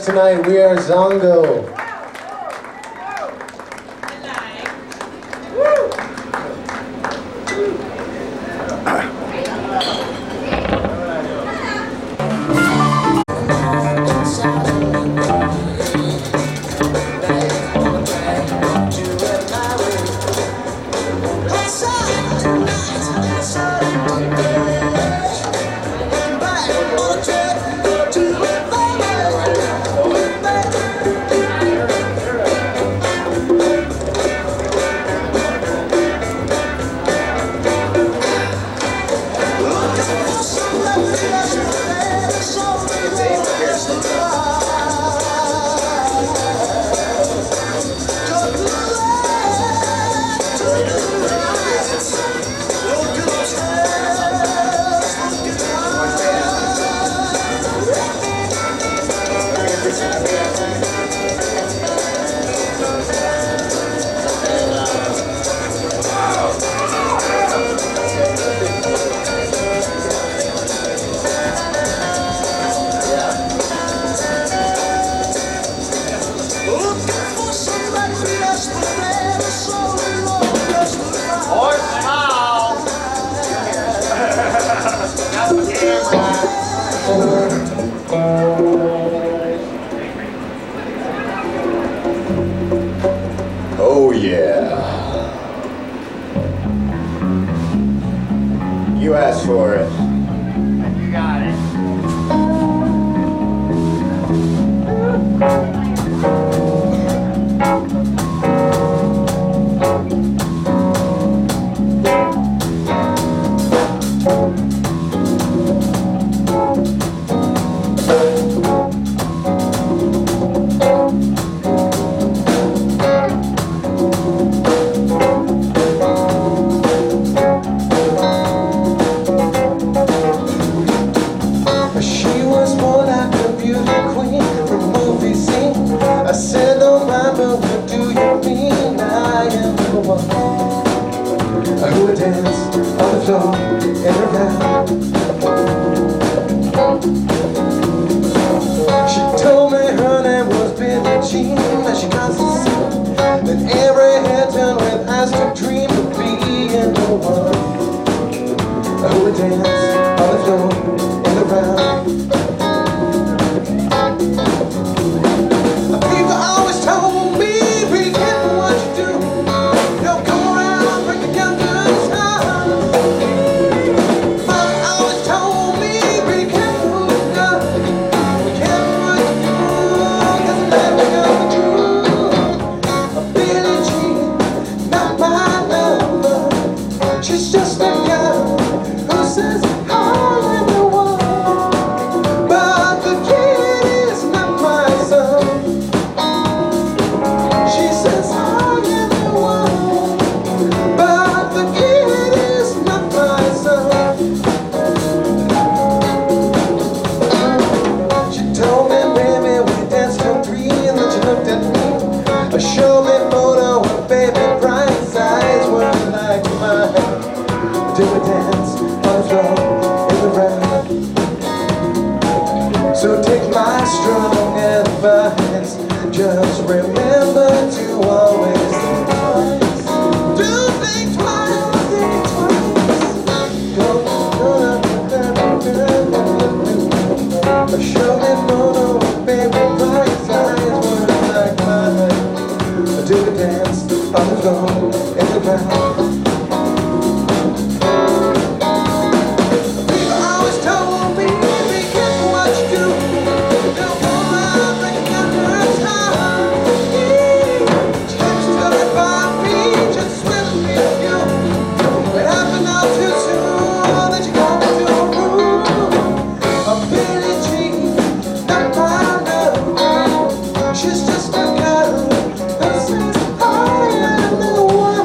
us tonight. We are Zongo. Oh yeah. You asked for it. You got it. Who would dance on the floor in her gown. She told me her name was Billie Jean, and she got to see that every head turned with eyes to dream of being the one who would dance on the floor in the round. People always told me, be careful what you do. Don't come around breaking down good time. Mama always told me, be careful, girl. Be careful what you do, 'cause it never comes true. A Billie Jean, not my lover. She's just a girl who says I am the one, but the kid is not my son. She says I am the one, but the kid is not my son. She told me, baby, we danced till three, and then she looked at me. Showed me a photo of baby Brian's eyes were like mine. Till we danced on the floor in the round. So take my strong advice, just remember to always think twice. Do think twice, think twice. Don't, don't, don't, don't, don't. Show me a photo of baby Brian's eyes were like mine. Do the dance on the floor in the ground. People always told me, be careful what you do. Don't go around breaking down her time. She stood right by me, just swimming me with you. It happened all too soon that you got me to a room. A Billie Jean, not my love. She's just a girl who says I am the one.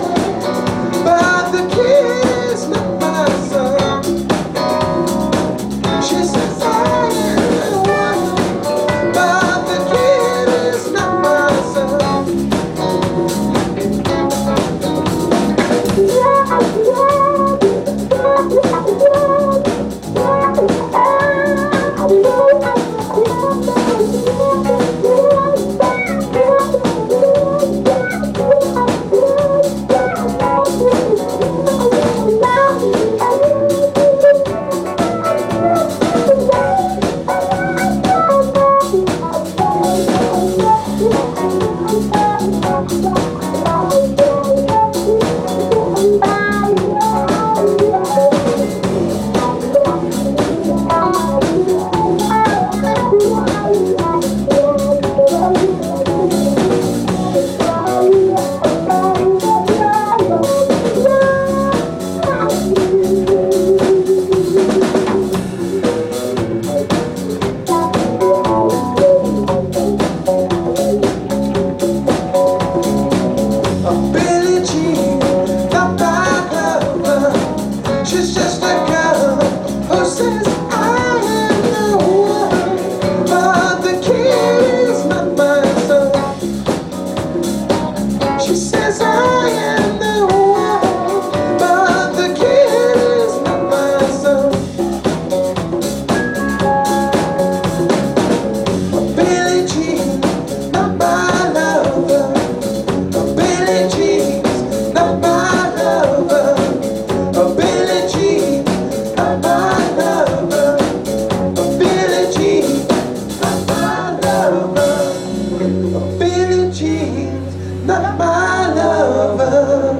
I am the one, but the kid is not my son. Billie Jean, not my lover. Billie Jean's not my lover. Billie Jean, not my lover. Billie Jean, not my lover. Billie Jean's not my lover.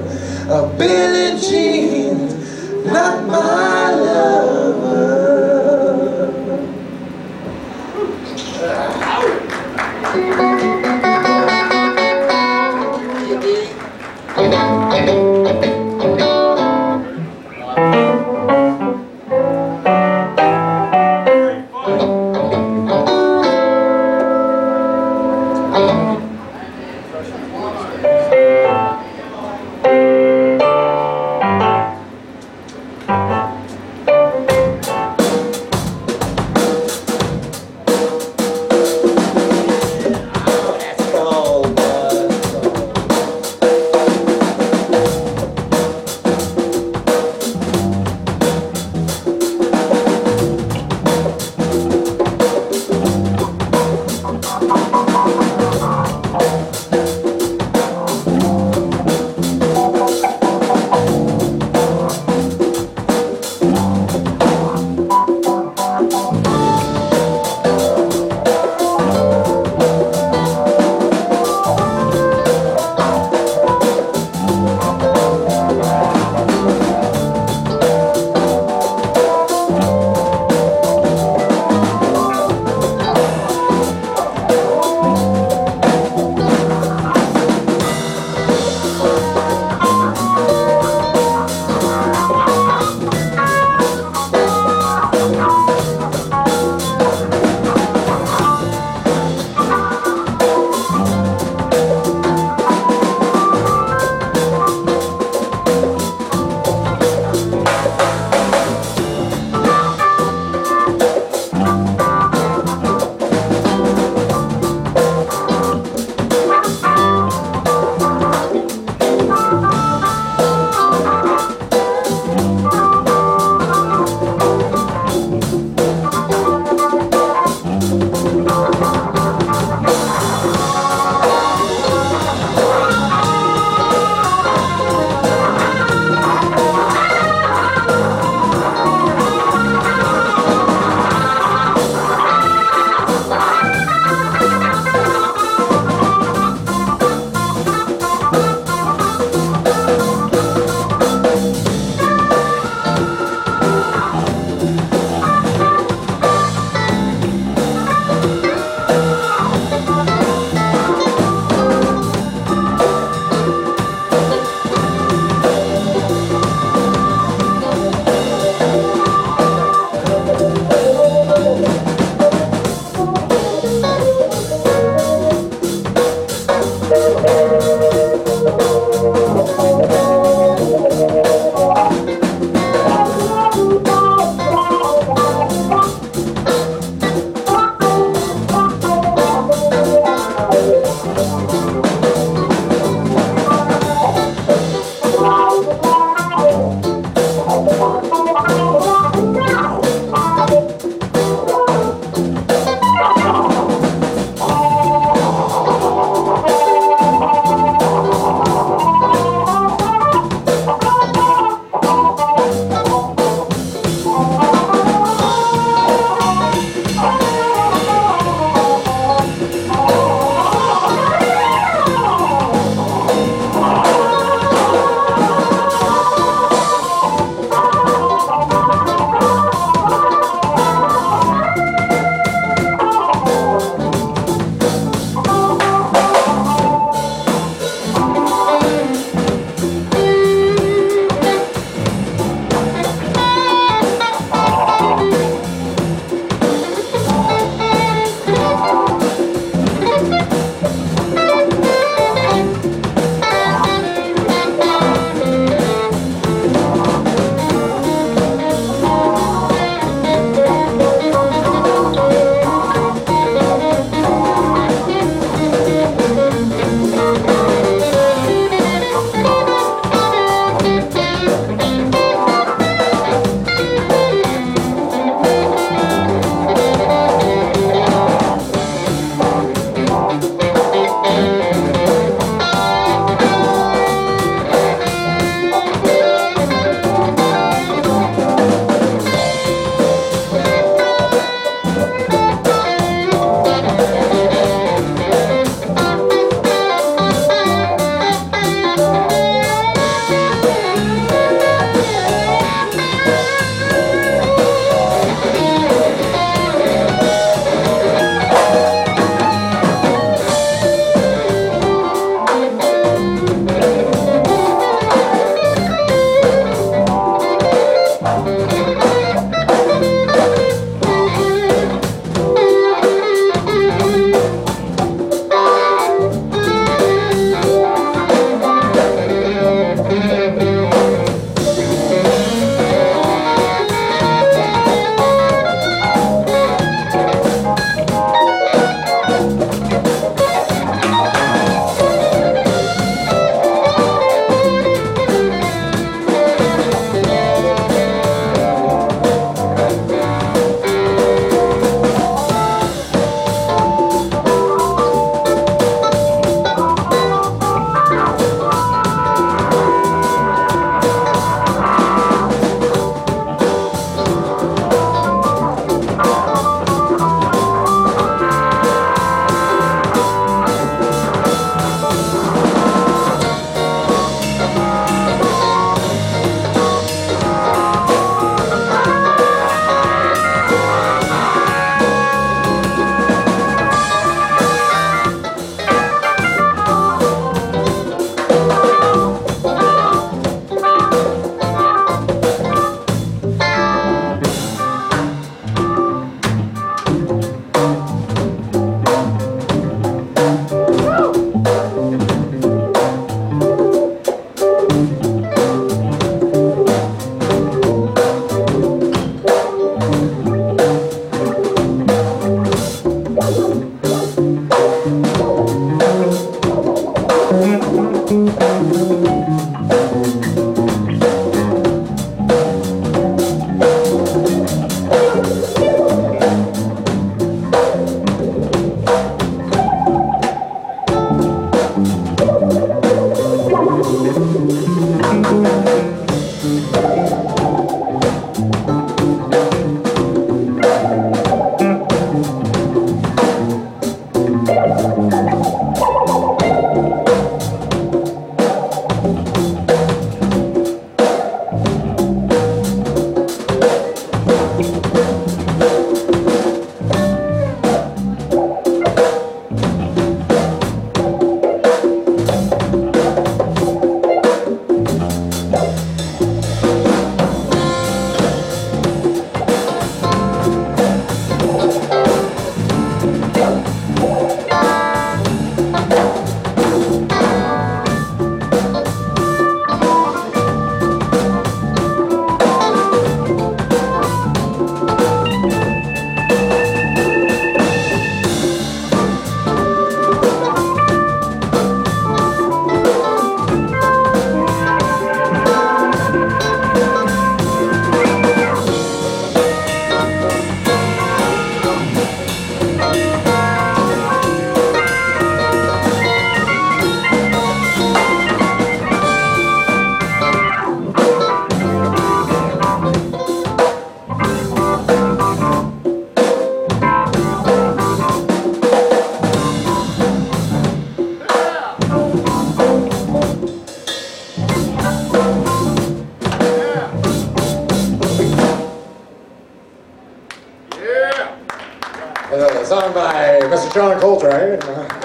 A song by Mister John Coltrane.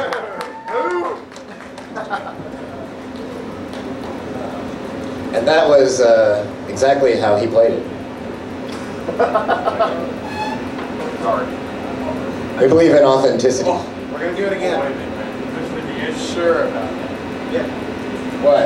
And that was uh, exactly how he played it. Sorry. We believe in authenticity. We're gonna do it again. Are you sure about that? Yeah. What?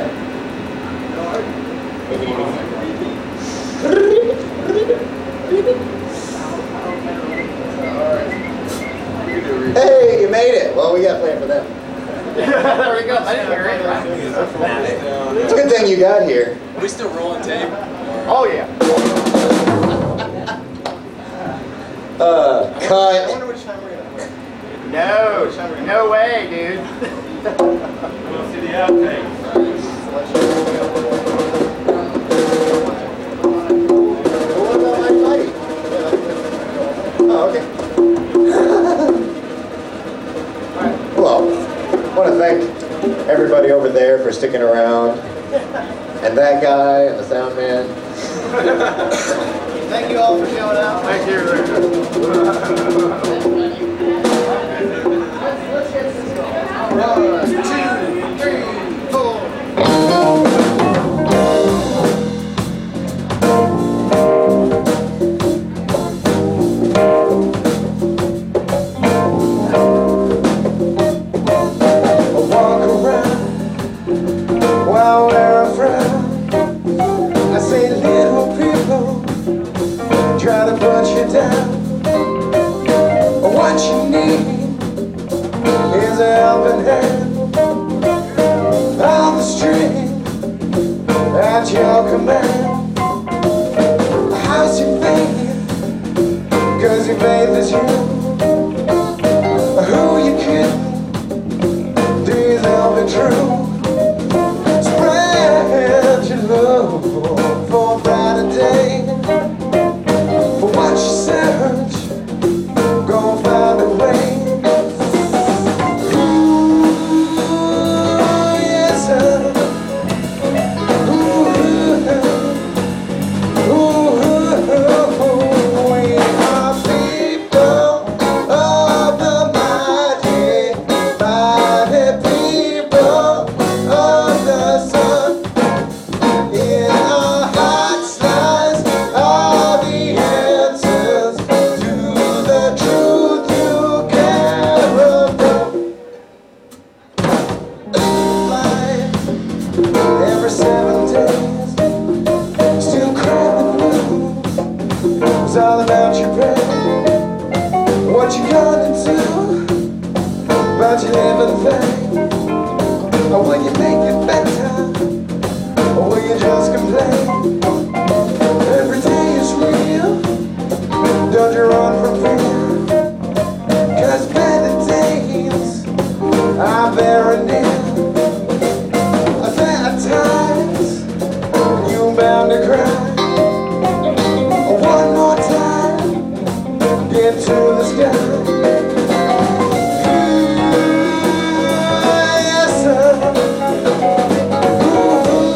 Hey, you made it. Well, we got to play it for them. There we go. I didn't hear it. It's a good thing you got here. Are we still rolling tape? Oh yeah. Uh, cut. No, no way, dude. We'll see the outtake. Oh, okay. Well, I want to thank everybody over there for sticking around, and that guy, and the sound man. Thank you all for showing up. Thank you. One, two, three, four. Ooh,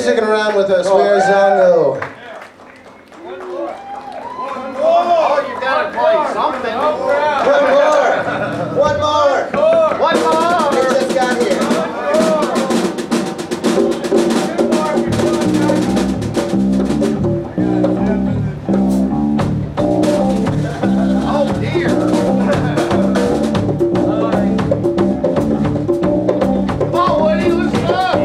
sticking around with us. We are Zongo. Oh, you gotta play something. One more! One more! One more! We just got here. Oh dear. Come on, Woody, loosen up.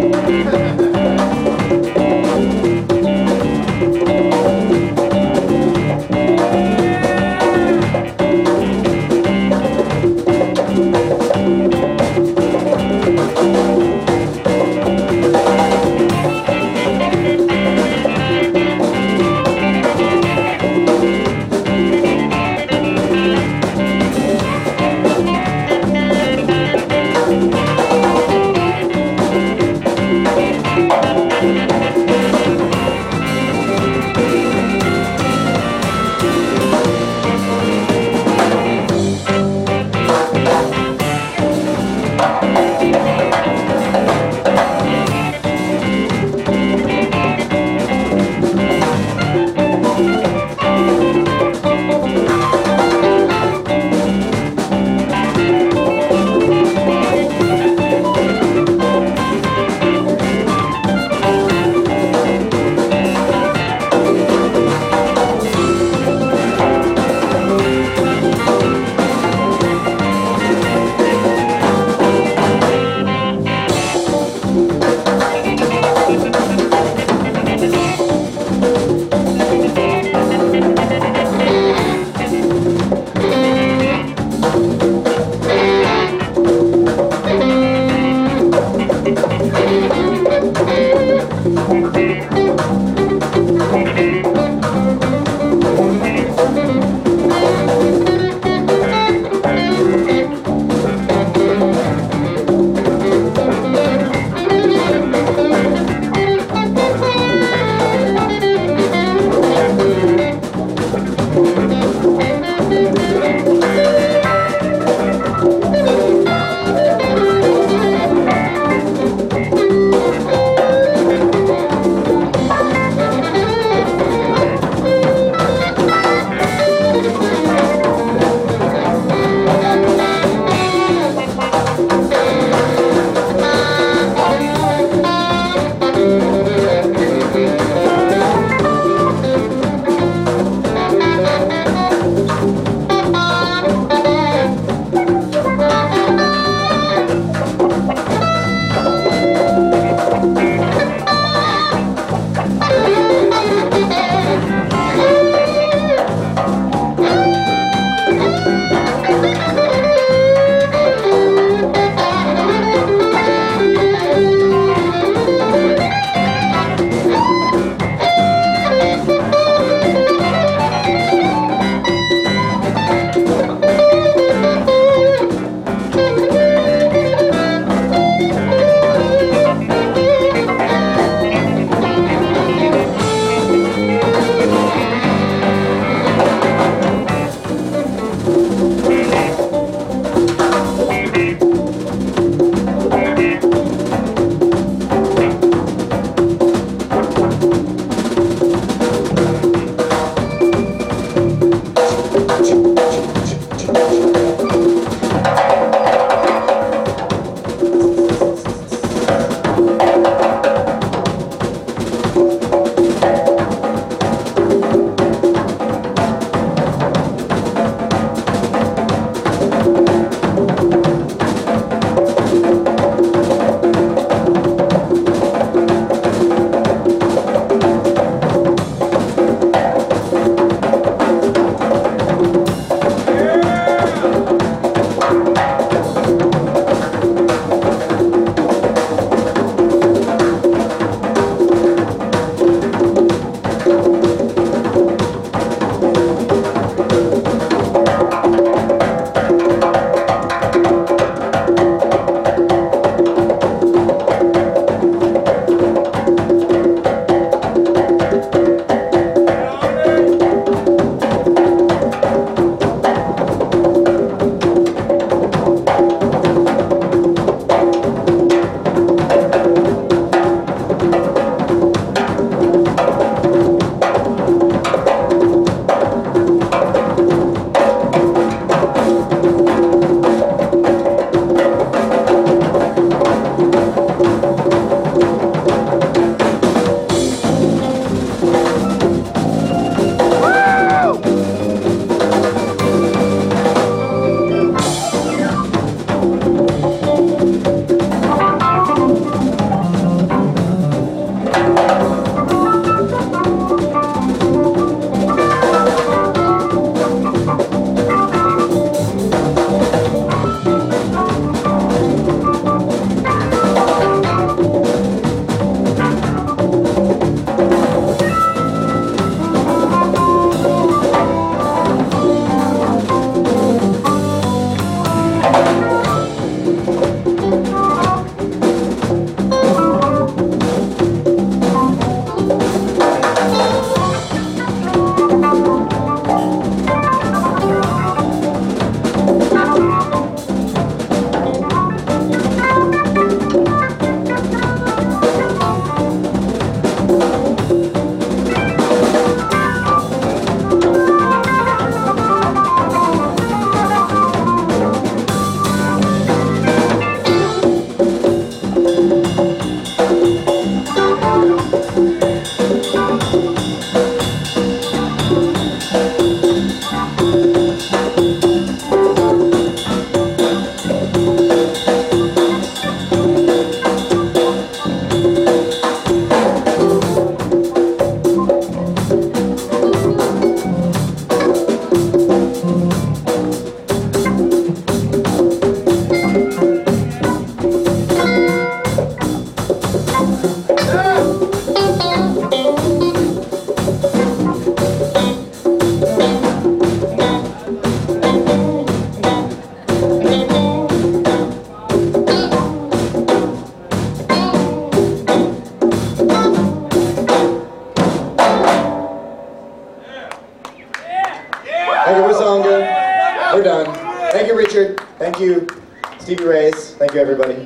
Thank you, Richard. Thank you, Stevie Reyes. Thank you, everybody.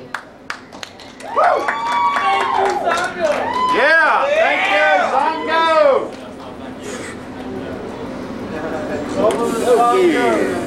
Yeah, thank you, Zongo. Over the